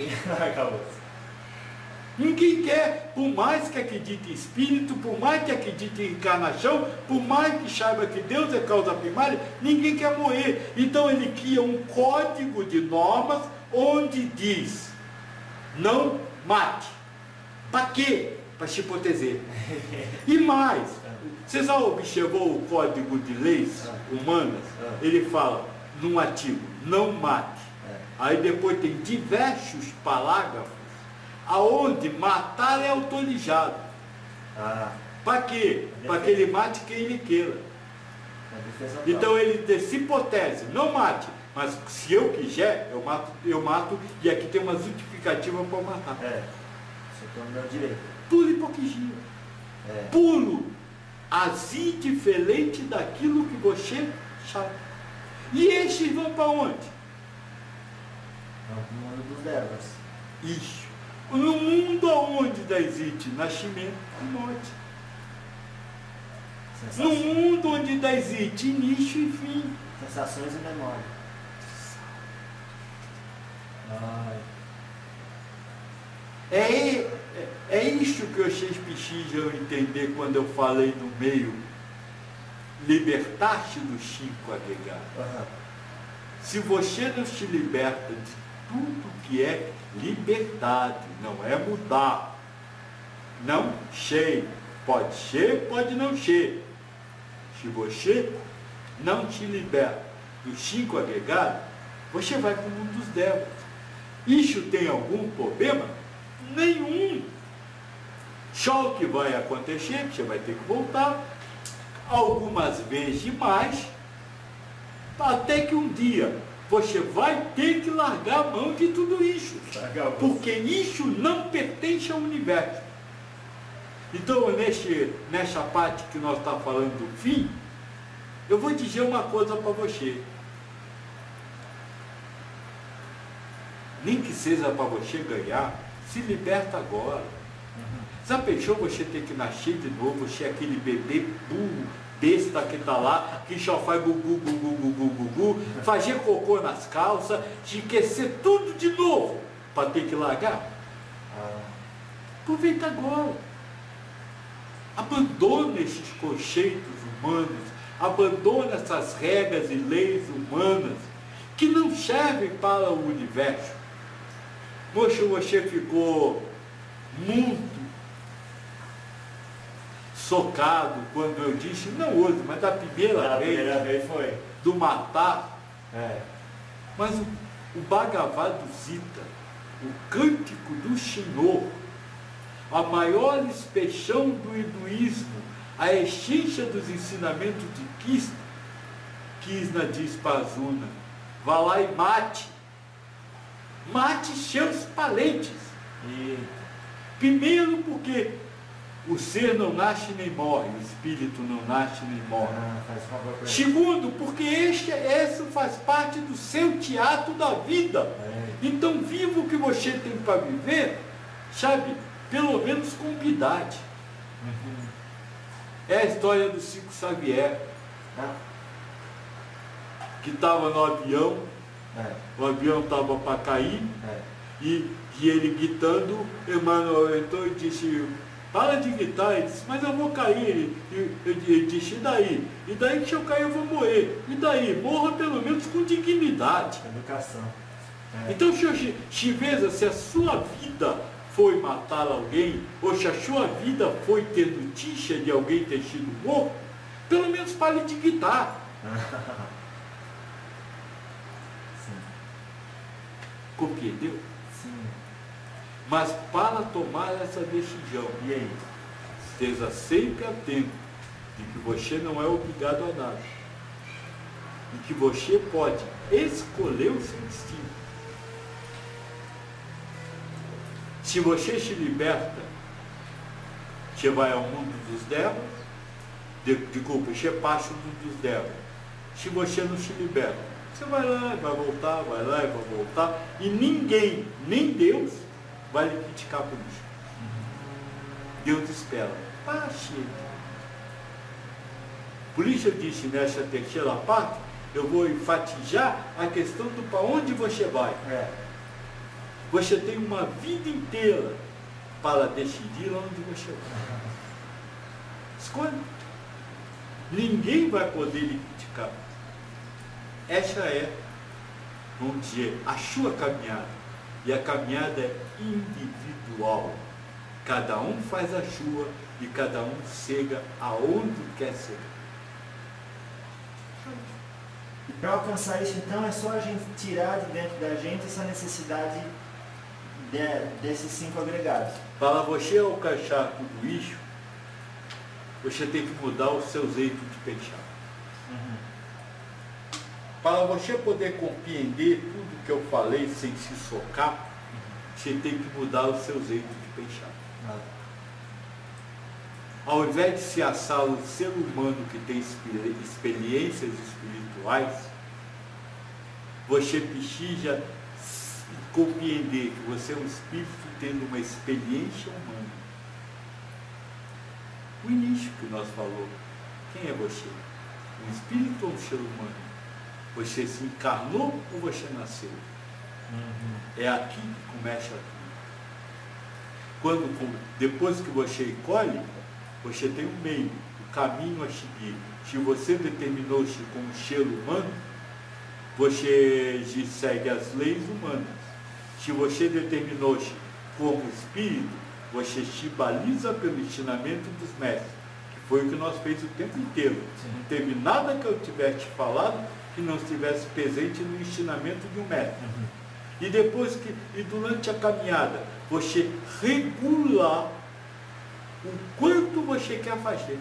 Ninguém quer, por mais que acredite em espírito, por mais que acredite em encarnação, por mais que saiba que Deus é causa primária, ninguém quer morrer. Então ele cria um código de normas onde diz, não mate. Para quê? Para se proteger. E mais, você já observou o código de leis humanas? Ele fala, num artigo, não mate. Aí depois tem diversos parágrafos aonde matar é autorizado. Para quê? Para que ele mate quem ele queira. Então ele se protege, não mate, mas se eu quiser, eu mato, e aqui tem uma justificativa para matar. Você tem o meu direito. Puro hipocrisia. Puro assim diferente daquilo que você sabe. E esses vão para onde? No mundo dos devas. Isso. No mundo onde existe nascimento e morte. No mundo onde existe início e fim. Sensações e memória. É isso que vocês precisam entender quando eu falei no meio. Libertar-se dos 5 agregados. Se você não se liberta de tudo que é liberdade, não é mudar. Não sei. Pode ser, pode não ser. Se você não se liberta dos 5 agregados, você vai para o mundo dos devas. Isso tem algum problema? Nenhum. Só o que vai acontecer, você vai ter que voltar algumas vezes mais, até que um dia você vai ter que largar a mão de tudo isso. Porque isso não pertence ao universo. Então, nessa parte que nós estamos falando do fim, eu vou dizer uma coisa para você. Nem que seja para você ganhar, se liberta agora. Já pensou você ter que nascer de novo, você é aquele bebê burro, besta que está lá, que só faz gugu, gugu, gugu, gugu, fazer cocô nas calças, esquecer tudo de novo, para ter que largar? Aproveita agora. Abandona esses conceitos humanos, abandona essas regras e leis humanas que não servem para o universo. Moço, você ficou muito socado quando eu disse, não hoje, mas da primeira vez foi do matar. Mas o Bhagavad Gita, o Cântico do Senhor, a maior expressão do hinduísmo, a essência dos ensinamentos de Krishna diz para Arjuna, vá lá e mate seus parentes. Primeiro porque o ser não nasce nem morre, o espírito não nasce nem morre. Segundo, porque esse faz parte do seu teatro da vida. Então viva o que você tem para viver, sabe, pelo menos com piedade. É a história do Chico Xavier, que estava no avião, o avião estava para cair, e ele gritando, Emmanuel entrou e disse, para de gritar. Ele disse, mas eu vou cair. Ele disse, e daí? E daí que se eu cair eu vou morrer. E daí? Morra pelo menos com dignidade. Educação. Então, se a sua vida foi matar alguém, ou se a sua vida foi ter notícia de alguém ter sido morto, pelo menos pare de gritar. Compreendeu? Sim. Mas para tomar essa decisão, E aí? esteja sempre atento de que você não é obrigado a nada. E que você pode escolher o seu destino. Se você se liberta, você vai ao mundo dos devas, desculpa, você passa o mundo dos devas. Se você não se liberta, você vai lá e vai voltar, vai lá e vai voltar, e ninguém, nem Deus, vai lhe criticar por isso. Deus espera. Paciente. Por isso eu disse nessa terceira parte, eu vou enfatizar a questão do para onde você vai. Você tem uma vida inteira para decidir onde você vai. Escolha. Ninguém vai poder lhe criticar. Essa é, vamos dizer, a sua caminhada. E a caminhada é individual. Cada um faz a sua e cada um chega aonde quer chegar. E para alcançar isso, então, é só a gente tirar de dentro da gente essa necessidade desses 5 agregados. Para você alcançar tudo isso, você tem que mudar o seu jeito de pensar. Para você poder compreender tudo que eu falei sem se socar, você tem que mudar o seu jeito de pensar. Ao invés de se assar o ser humano que tem experiências espirituais, você precisa compreender que você é um espírito tendo uma experiência humana. O início que nós falamos, quem é você? Um espírito ou um ser humano? Você se encarnou ou você nasceu? É aqui que começa tudo. Depois que você escolhe, você tem um meio, um caminho a seguir. Se você determinou-se como ser humano, você segue as leis humanas. Se você determinou-se como espírito, você se baliza pelo ensinamento dos mestres, que foi o que nós fez o tempo inteiro. Não teve nada que eu tivesse falado que não estivesse presente no ensinamento de um mestre. E depois e durante a caminhada, você regula o quanto você quer fazer.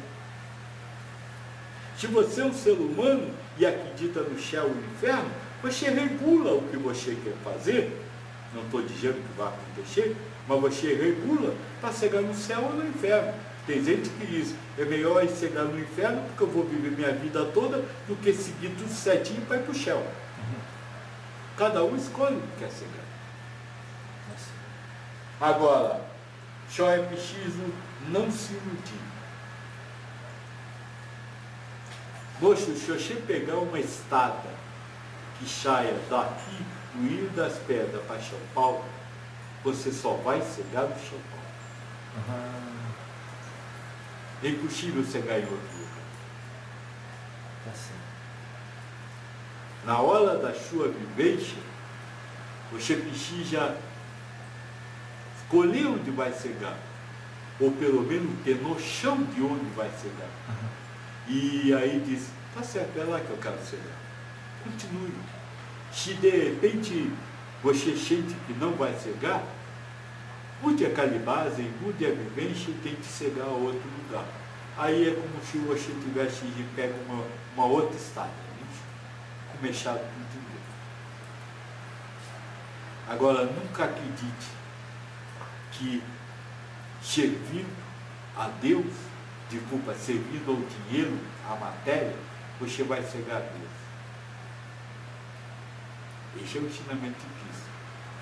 Se você é um ser humano e acredita no céu e no inferno, você regula o que você quer fazer. Não estou dizendo que vai acontecer, mas você regula para chegar no céu ou no inferno. Tem gente que diz, é melhor ir chegar no inferno porque eu vou viver minha vida toda do que seguir tudo certinho para ir para o céu. Cada um escolhe o que quer chegar. Agora, só é preciso não se iludir. Moço, se você pegar uma estrada que saia daqui do Rio das Pedras para São Paulo, você só vai chegar no São Paulo. É impossível chegar em outro lugar. Na hora da sua vivência, você precisa escolher onde vai chegar, ou pelo menos ter noção de onde vai chegar. E aí diz, tá certo, é lá que eu quero chegar. Continue. Se de repente você sente que não vai chegar, mude a calibase, mude a vivência e tente chegar a outro lugar. Aí é como se você tivesse pego uma outra estrada, começar tudo de novo. Agora, nunca acredite que servindo a Deus, servindo ao dinheiro, à matéria, você vai chegar a Deus. Esse é o ensinamento de Cristo.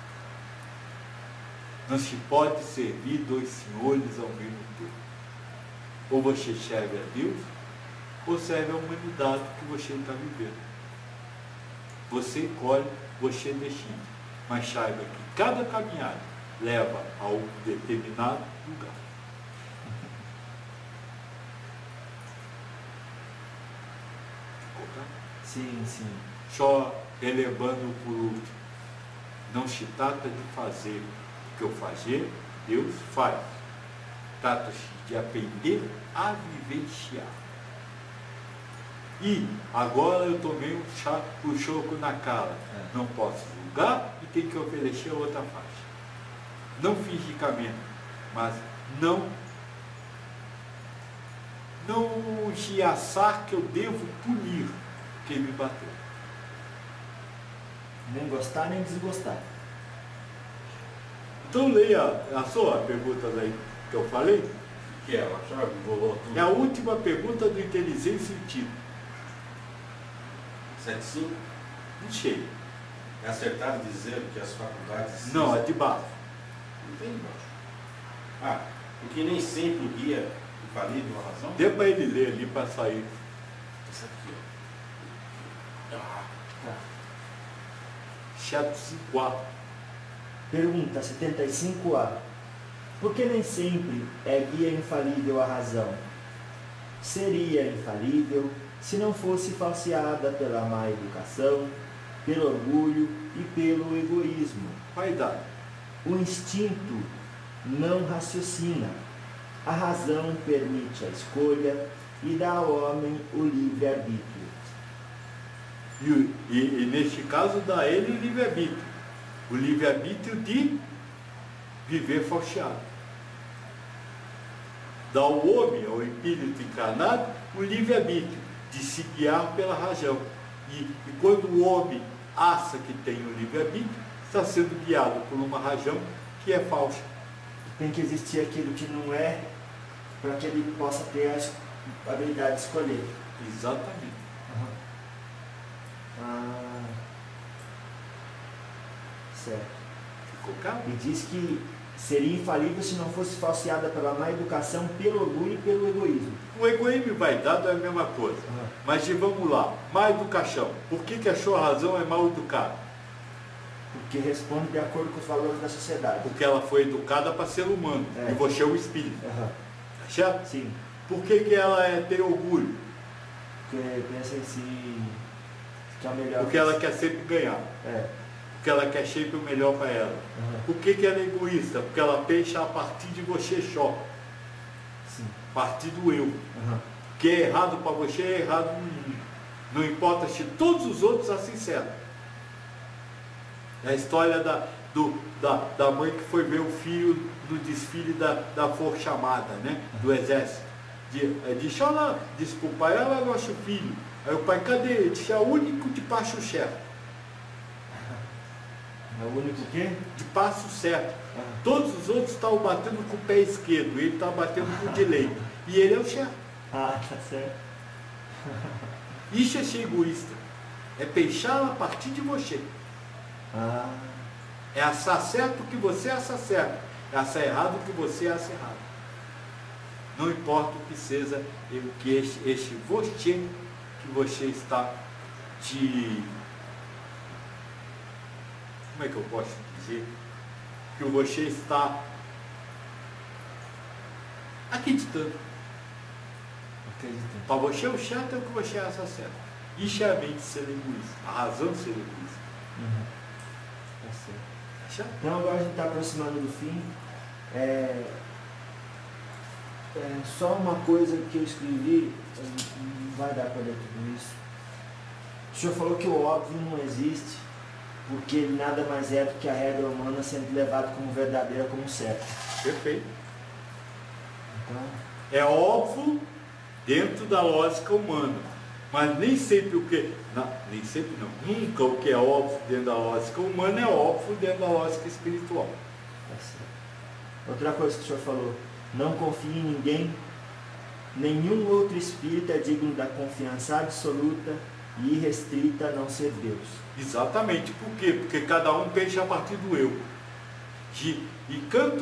Não se pode servir 2 senhores ao mesmo tempo. Ou você serve a Deus, ou serve a humanidade que você está vivendo. Você colhe, você decide. Mas saiba que cada caminhada leva a um determinado lugar. Sim, sim. Só relevando por último, não se trata de fazer o que eu fazer, Deus faz. Trata-se de aprender a vivenciar. E agora eu tomei um choco na cara. Não posso julgar e tenho que oferecer outra faixa. Não fisicamente, mas não esgiaçar que eu devo punir quem me bateu. Nem gostar, nem desgostar. Então leia a sua pergunta aí que eu falei. Que é a chave, É a última pergunta do Inteligência e Sentido. 75? Não sei. É acertado dizer que as faculdades... Não, é de baixo. Não tem embaixo. Ah, porque nem sempre o guia infalível a razão? Dê para ele ler ali para sair. Isso aqui, ó. Ah, Tá. Chato 5A. Pergunta 75A. Por que nem sempre é guia infalível a razão? Seria infalível se não fosse falseada pela má educação, pelo orgulho e pelo egoísmo. Vaidade. O instinto não raciocina. A razão permite a escolha e dá ao homem o livre-arbítrio. E neste caso dá a ele o livre-arbítrio. O livre-arbítrio de viver falseado. Dá ao homem, ao espírito encarnado, o livre-arbítrio de se guiar pela razão. E quando o homem acha que tem o livre-arbítrio, está sendo guiado por uma razão que é falsa. Tem que existir aquilo que não é, para que ele possa ter a habilidade de escolher. Exatamente. Ah, certo. Ficou claro? E diz que seria infalível se não fosse falseada pela má educação, pelo orgulho e pelo egoísmo. O egoísmo e vaidade é a mesma coisa. Mas vamos lá, má educação. Por que a sua razão é mal educada? Porque responde de acordo com os valores da sociedade. Porque ela foi educada para ser humano. É. E você é o espírito. Aham. Certo? Sim. Por que ela tem orgulho? Porque pensa em si que é o melhor. Porque ela quer sempre ganhar. É. Porque ela quer sempre o melhor para ela. Aham. Por que ela é egoísta? Porque ela pensa a partir de você só. Sim. A partir do eu. Aham. O que é errado para você é errado no mundo. Não importa se todos os outros assim servem. É a história da mãe que foi ver o filho no desfile da Força Armada, né? Do Exército. Disse, olha, disse para o pai, ela é nosso filho. Aí o pai, cadê ele? Disse, é o único de passo certo. É o único quê? De passo certo. Todos os outros estavam batendo com o pé esquerdo, ele estava batendo com o direito. E ele é o certo. Ah, tá certo. Isso é ser egoísta. É pensar a partir de você. Ah, É achar certo o que você acha certo. É achar errado o que você acha errado. Não importa o que seja, o que este você que você está te... Como é que eu posso dizer? Que você está acreditando. acredito. Para você o certo é o que você acha certo. Isso é a mente ser egoísta. A razão ser egoísta. Uhum. Tá certo. Certo? Então agora a gente está aproximando do fim. Só uma coisa que eu escrevi, não vai dar para ler tudo isso. O senhor falou que o óbvio não existe, porque ele nada mais é do que a regra humana sendo levada como verdadeira, como certa. Perfeito. Então, É óbvio dentro da lógica humana. Mas nem sempre o que... Não, nem sempre não. Nunca o que é óbvio dentro da lógica humana é óbvio dentro da lógica espiritual. tá certo. Outra coisa que o senhor falou, não confie em ninguém, nenhum outro espírito é digno da confiança absoluta e irrestrita a não ser Deus. Exatamente. Por quê? Porque cada um pensa a partir do eu. E quanto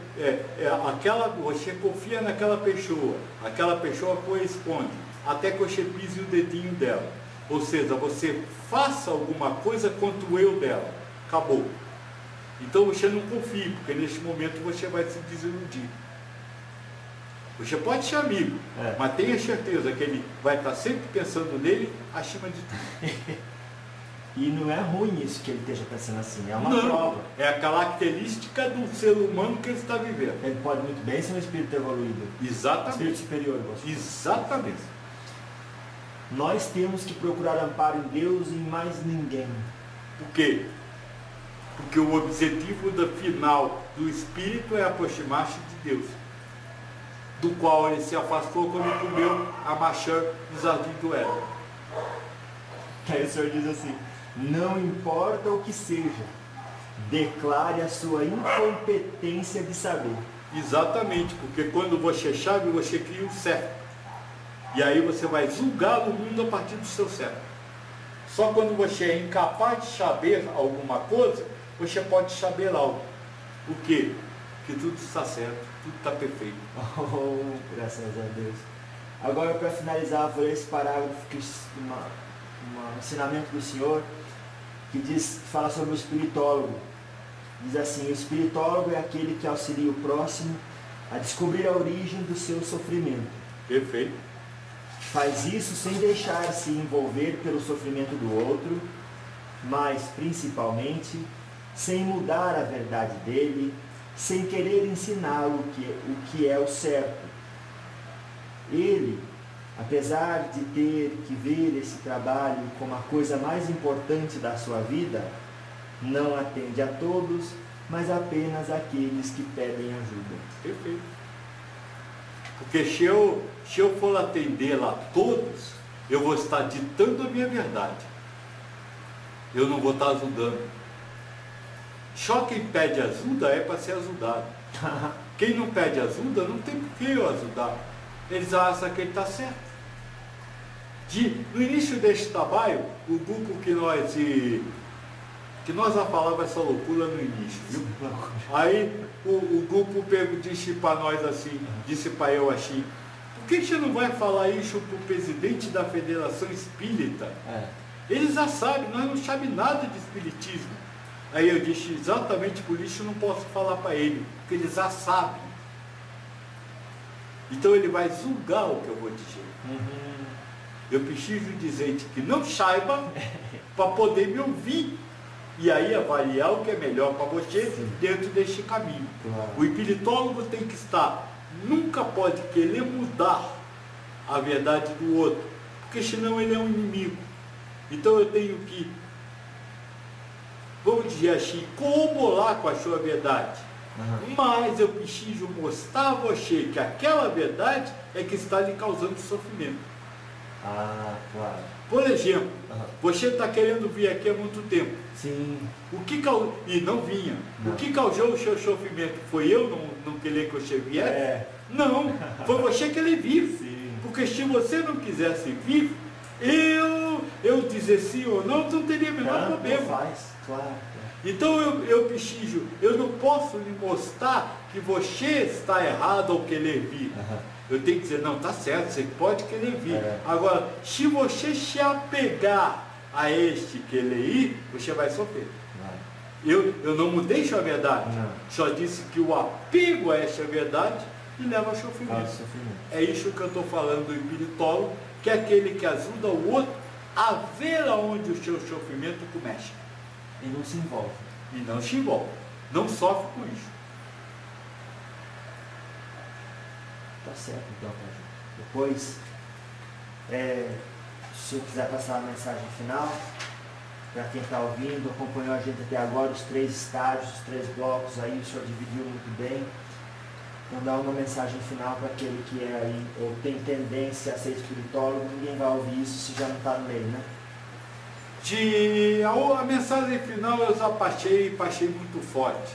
você confia naquela pessoa corresponde, até que você pise o dedinho dela. Ou seja, você faça alguma coisa contra o eu dela. Acabou. Então você não confia, porque neste momento você vai se desiludir. Você pode ser amigo, mas tenha certeza que ele vai estar sempre pensando nele acima de tudo. E não é ruim isso que ele esteja pensando assim, é uma Não, prova. é a característica do ser humano que ele está vivendo. Ele pode muito bem ser um espírito evoluído. Exatamente. Espírito superior, você. Exatamente. Nós temos que procurar amparo em Deus e em mais ninguém. Por quê? Porque o objetivo final do espírito é aproximar-se de Deus, do qual ele se afastou quando comeu a maçã no jardim do Éden. Aí o Senhor diz assim: não importa o que seja, declare a sua incompetência de saber. Exatamente, porque quando você sabe, você cria um certo. E aí você vai julgar o mundo a partir do seu certo. Só quando você é incapaz de saber alguma coisa, você pode saber algo. O quê? Que tudo está certo, tudo está perfeito. Oh, graças a Deus. Agora, para finalizar, vou ler esse parágrafo, que um ensinamento do Senhor, que fala sobre o espiritólogo. Diz assim: o espiritólogo é aquele que auxilia o próximo a descobrir a origem do seu sofrimento. Perfeito. Faz isso sem deixar-se envolver pelo sofrimento do outro, mas principalmente sem mudar a verdade dele, sem querer ensiná-lo o que é o certo. Ele, apesar de ter que ver esse trabalho como a coisa mais importante da sua vida, não atende a todos, mas apenas àqueles que pedem ajuda. Perfeito. Porque se eu for atender lá todos, eu vou estar ditando a minha verdade. Eu não vou estar ajudando. Só quem pede ajuda é para ser ajudado. Quem não pede ajuda, não tem por que eu ajudar. Eles acham que ele está certo. No início deste trabalho, o grupo que nós já falava essa loucura no início, viu? Aí o grupo disse para nós assim, disse para eu assim: por que você não vai falar isso para o presidente da Federação Espírita? Eles já sabem, nós não sabemos nada de espiritismo. Aí eu disse: exatamente por isso eu não posso falar para ele, porque eles já sabem. Então ele vai julgar o que eu vou dizer. Eu preciso dizer que não saiba para poder me ouvir. E aí avaliar o que é melhor para você dentro deste caminho. Claro. O espiritólogo tem que estar, nunca pode querer mudar a verdade do outro, porque senão ele é um inimigo. Então eu tenho que, vamos dizer assim, corroborar com a sua verdade. Mas eu preciso mostrar a você que aquela verdade é que está lhe causando sofrimento. Claro. Por exemplo, você está querendo vir aqui há muito tempo. Sim. E não vinha. Não. O que causou o seu sofrimento? Foi eu não querer que você viesse? Não, foi você querer vir. Sim. Porque se você não quisesse vir, eu dizer sim ou não teria o menor problema. Faz, claro. Então eu não posso lhe mostrar que você está errado ao querer vir. Eu tenho que dizer: não, está certo, você pode querer vir. Agora, se você se apegar a este querer ir, você vai sofrer. Eu não mudei sua verdade. Não. Só disse que o apego a essa verdade lhe leva ao sofrimento. Sofrimento. É isso que eu estou falando do espiritólogo, que é aquele que ajuda o outro a ver aonde o seu sofrimento começa. E não se envolve. E não se envolve. Não sofre com isso. Tá certo, então, Caju. Depois, se eu quiser passar a mensagem final, para quem está ouvindo, acompanhou a gente até agora, os 3 estágios, os 3 blocos aí, o senhor dividiu muito bem. Então, dá uma mensagem final para aquele que é aí, ou tem tendência a ser espiritólogo. Ninguém vai ouvir isso se já não está no meio, né? A mensagem final eu já passei muito forte.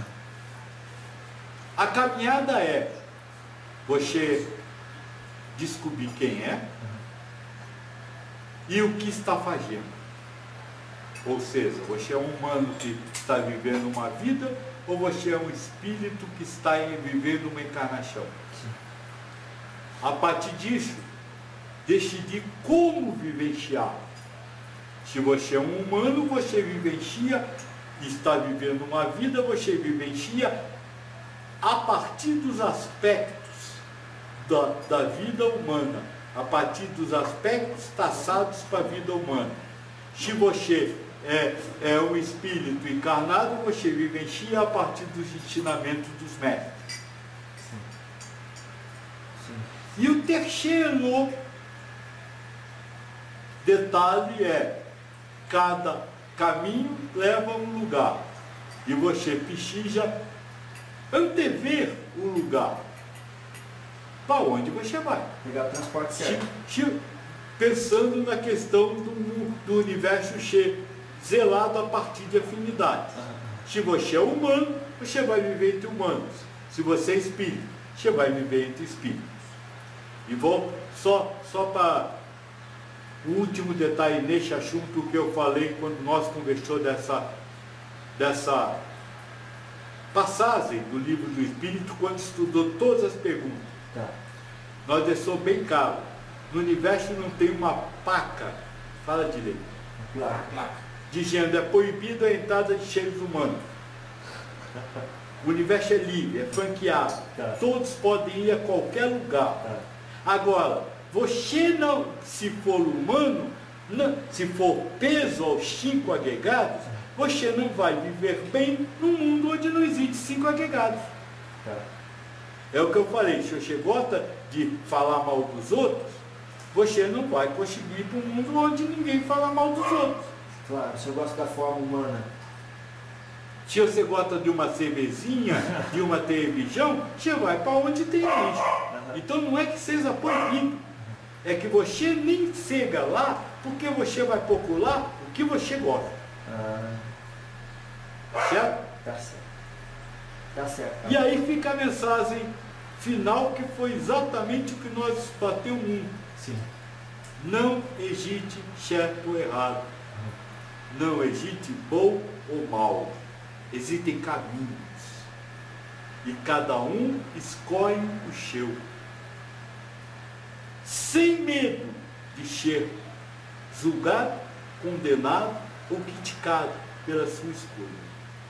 A caminhada é você descobrir quem é e o que está fazendo. Ou seja, você é um humano que está vivendo uma vida, ou você é um espírito que está vivendo uma encarnação. Sim. A partir disso, decidir como vivenciar. Se você é um humano, você vivencia, está vivendo uma vida, você vivencia a partir dos aspectos da vida humana, a partir dos aspectos traçados para a vida humana. Se você é um espírito encarnado, você vivencia a partir dos ensinamentos dos mestres. Sim. Sim. E o terceiro detalhe é: cada caminho leva a um lugar. E você precisa antever o lugar. Para onde você vai? Pegar o transporte certo. Pensando na questão do universo zelado a partir de afinidades. Se você é humano, você vai viver entre humanos. Se você é espírito, você vai viver entre espíritos. E vou só para o último detalhe neste assunto que eu falei quando nós conversamos dessa passagem do livro do Espírito, quando estudou todas as perguntas. Tá. Nós deixou bem claro: no universo não tem uma placa, fala direito, Placa. dizendo é proibido a entrada de seres humanos. O universo é livre, é franqueado. Tá. Todos podem ir a qualquer lugar. Tá. Agora, você não, se for humano, não, se for peso aos 5 agregados, você não vai viver bem num mundo onde não existe 5 agregados. Tá. É o que eu falei: se você gosta de falar mal dos outros, você não vai conseguir ir para um mundo onde ninguém fala mal dos outros. Claro, se eu gosto da forma humana. Se você gosta de uma cervezinha, de uma televisão, você vai para onde tem lixo. Então não é que seja proibido, é que você nem chega lá porque você vai procurar o que você gosta. Certo? Tá certo. Tá certo. E aí fica a mensagem final, que foi exatamente o que nós batemos um. Sim. Não existe certo ou errado. Não existe bom ou mal. Existem caminhos. E cada um escolhe o seu. Sem medo de ser julgado, condenado ou criticado pela sua escolha.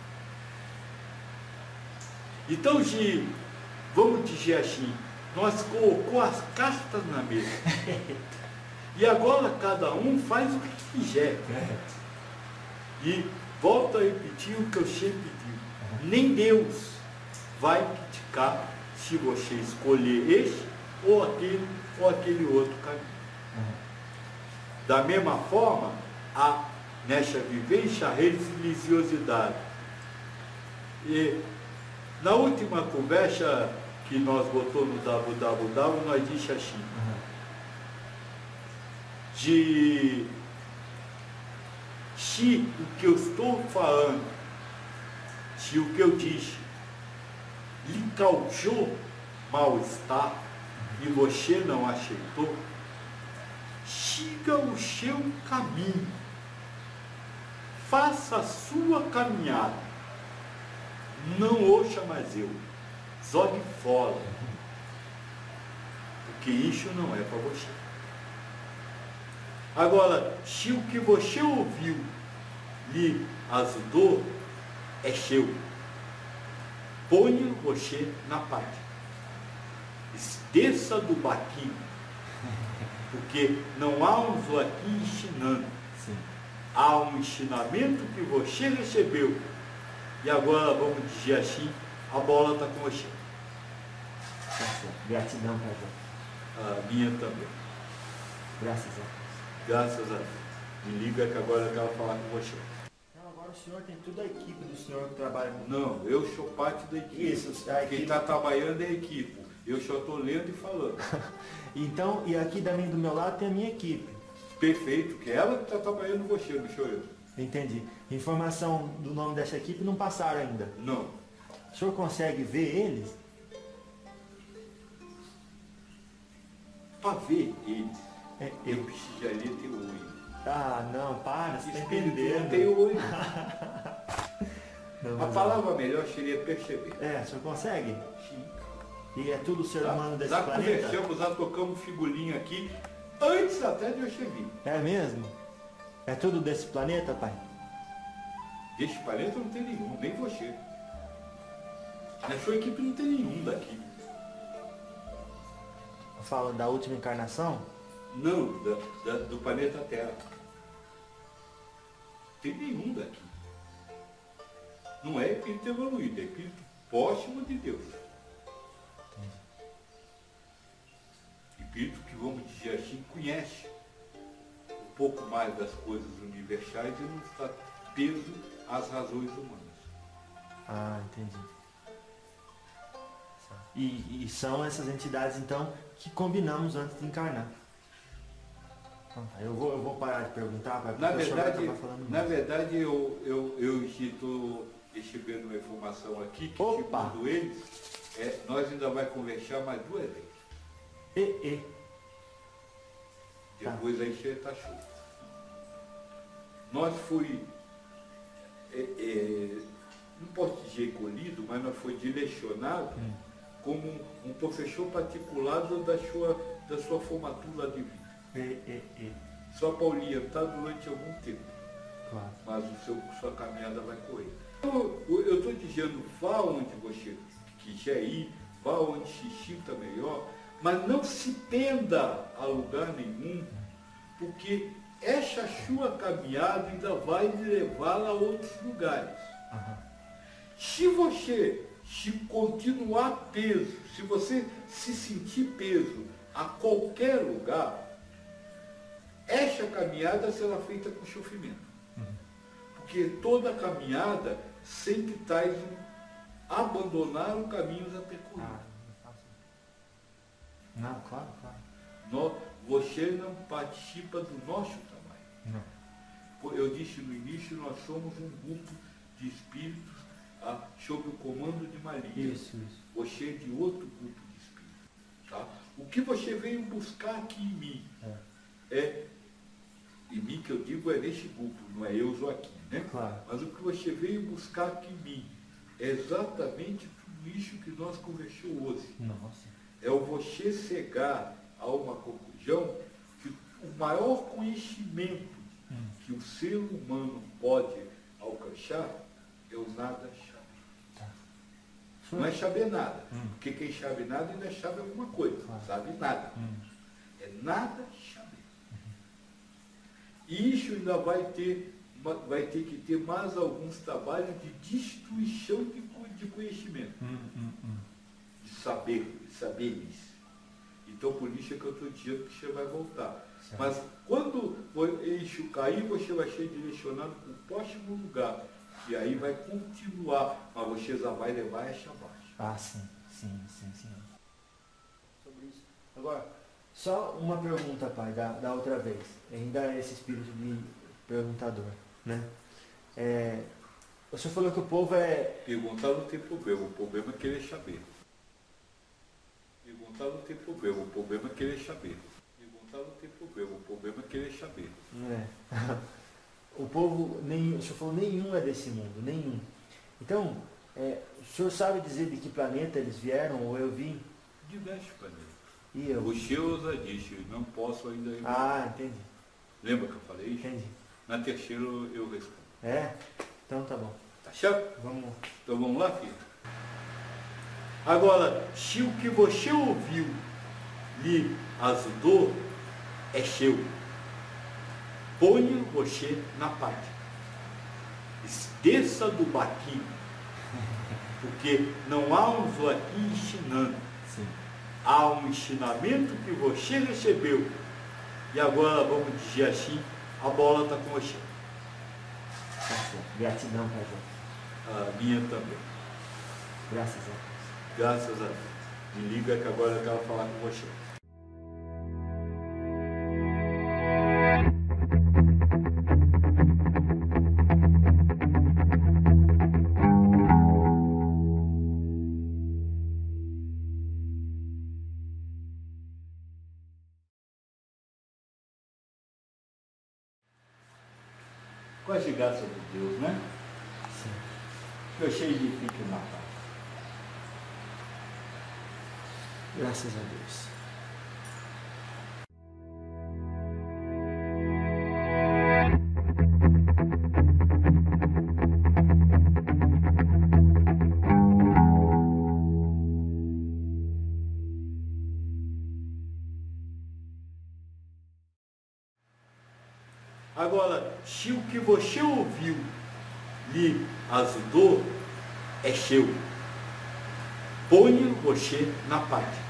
Então, vamos dizer assim, nós colocamos as cartas na mesa. E agora cada um faz o que quiser. E volto a repetir o que eu sempre digo: nem Deus vai criticar se você escolher este ou aquele outro caminho. Da mesma forma, há nesta vivência a religiosidade. E na última conversa que nós botamos no www, nós disse assim: se o que eu estou falando, se o que eu disse lhe causou mal-estar e você não aceitou, siga o seu caminho, faça a sua caminhada, não ouça mais eu, jogue fora, porque isso não é para você. Agora, se o que você ouviu lhe ajudou, é seu. Ponha você na parte. Desça do barquinho. Porque não há um Joaquim ensinando. Sim. Há um ensinamento que você recebeu. E agora, vamos dizer assim, a bola está com você. Tá certo. Gratidão, Pai. A minha também. Graças a Deus. Graças a Deus. Me liga que agora eu quero falar com você. Não, agora o senhor tem toda a equipe do senhor que trabalha com... Não, eu sou parte da equipe. Isso, a equipe. Quem está trabalhando é a equipe. Eu só estou lendo e falando. Então, e aqui também do meu lado tem a minha equipe. Perfeito, que é ela que está trabalhando com você, não sou eu. Entendi. Informação do nome dessa equipe não passaram ainda. Não. O senhor consegue ver eles? Para ver eles, É, eu precisaria ter olho. Ah, não, para, você está Espírito entendendo. não tem olho. Não, A mas- palavra melhor seria perceber. É, o senhor consegue? Sim. E é tudo ser humano desse Já planeta? conversamos, já tocamos figurinha aqui, antes até de eu chegar. É mesmo? É tudo desse planeta, pai? Deste planeta não tem nenhum, nem você. Na sua equipe não tem nenhum daqui. Fala da última encarnação? Não, do planeta Terra. tem nenhum daqui. Não é espírito evoluído, é espírito próximo de Deus. Espírito que, vamos dizer assim, conhece um pouco mais das coisas universais e não está preso às razões humanas. Ah, entendi. E são essas entidades, então, que combinamos antes de encarnar. Eu vou parar de perguntar, porque Na o senhor vai acabar falando mais. verdade, eu estou recebendo uma informação aqui que, Opa! segundo eles, nós ainda vai conversar mais 2 vezes. Depois aí você está show. Nós fui, não posso dizer colhido, mas nós foi direcionado como um professor particular da sua formatura de vida. Só para orientar durante algum tempo. Claro. Mas sua caminhada vai correr. Eu estou dizendo, vá onde você quiser ir, vá onde se sinta melhor, mas não se prenda a lugar nenhum, porque essa sua caminhada ainda vai levá-la a outros lugares. Se você continuar preso, se você se sentir preso a qualquer lugar, essa caminhada será feita com sofrimento. Porque toda caminhada sempre traz abandonar o caminho a percorrer. Não, claro. Você não participa do nosso trabalho. Não. Eu disse no início, nós somos um grupo de espíritos sob o comando de Maria. Isso. Você é de outro grupo de espíritos. Tá? O que você veio buscar aqui em mim em mim que eu digo é nesse grupo, não é eu, Joaquim, né? Claro. Mas o que você veio buscar aqui em mim é exatamente tudo isso que nós conversamos hoje. Nossa. É o você chegar a uma conclusão que o maior conhecimento que o ser humano pode alcançar é o nada saber. Não é saber nada, porque quem sabe nada ainda sabe alguma coisa, sabe nada. É nada saber. E isso ainda vai ter que ter mais alguns trabalhos de destruição de conhecimento, de saberes. Então por isso é que eu estou dizendo que você vai voltar. Certo. Mas quando isso cair, você vai ser direcionado para o próximo lugar. E aí vai continuar, mas você já vai levar essa abaixo. Sim. Sobre isso. Agora, só uma pergunta, pai, da outra vez. Ainda esse espírito de perguntador, né? O senhor falou que o povo Perguntar não tem problema, o problema é querer saber. Perguntar não tem problema, o problema é querer saber. Perguntar não tem problema, o problema é querer saber. O povo, o senhor falou, nenhum é desse mundo, nenhum. Então, o senhor sabe dizer de que planeta eles vieram, ou eu vim? Diversos planetas. E eu? O senhor já disse, não posso ainda ir. Entendi. Lembra que eu falei isso? Entendi. Na terceira eu respondo. Então tá bom. Tá certo? Vamos. Então vamos lá, filho? Agora, se o que você ouviu lhe ajudou, é seu. Ponha você na prática. Desça do barquinho. Porque não há um Joaquim ensinando. Sim. Há um ensinamento que você recebeu. E agora, vamos dizer assim, a bola está com você. Tá certo. Gratidão, Pai João. A minha também. Graças a Deus. Graças a Deus. Me liga que agora eu quero falar com você. Com as graças de Deus, né? Sim. Que eu cheio de fique na paz. Graças a Deus. Agora Agora, se o que você ouviu lhe ajudou, é seu. Ponha você na parte.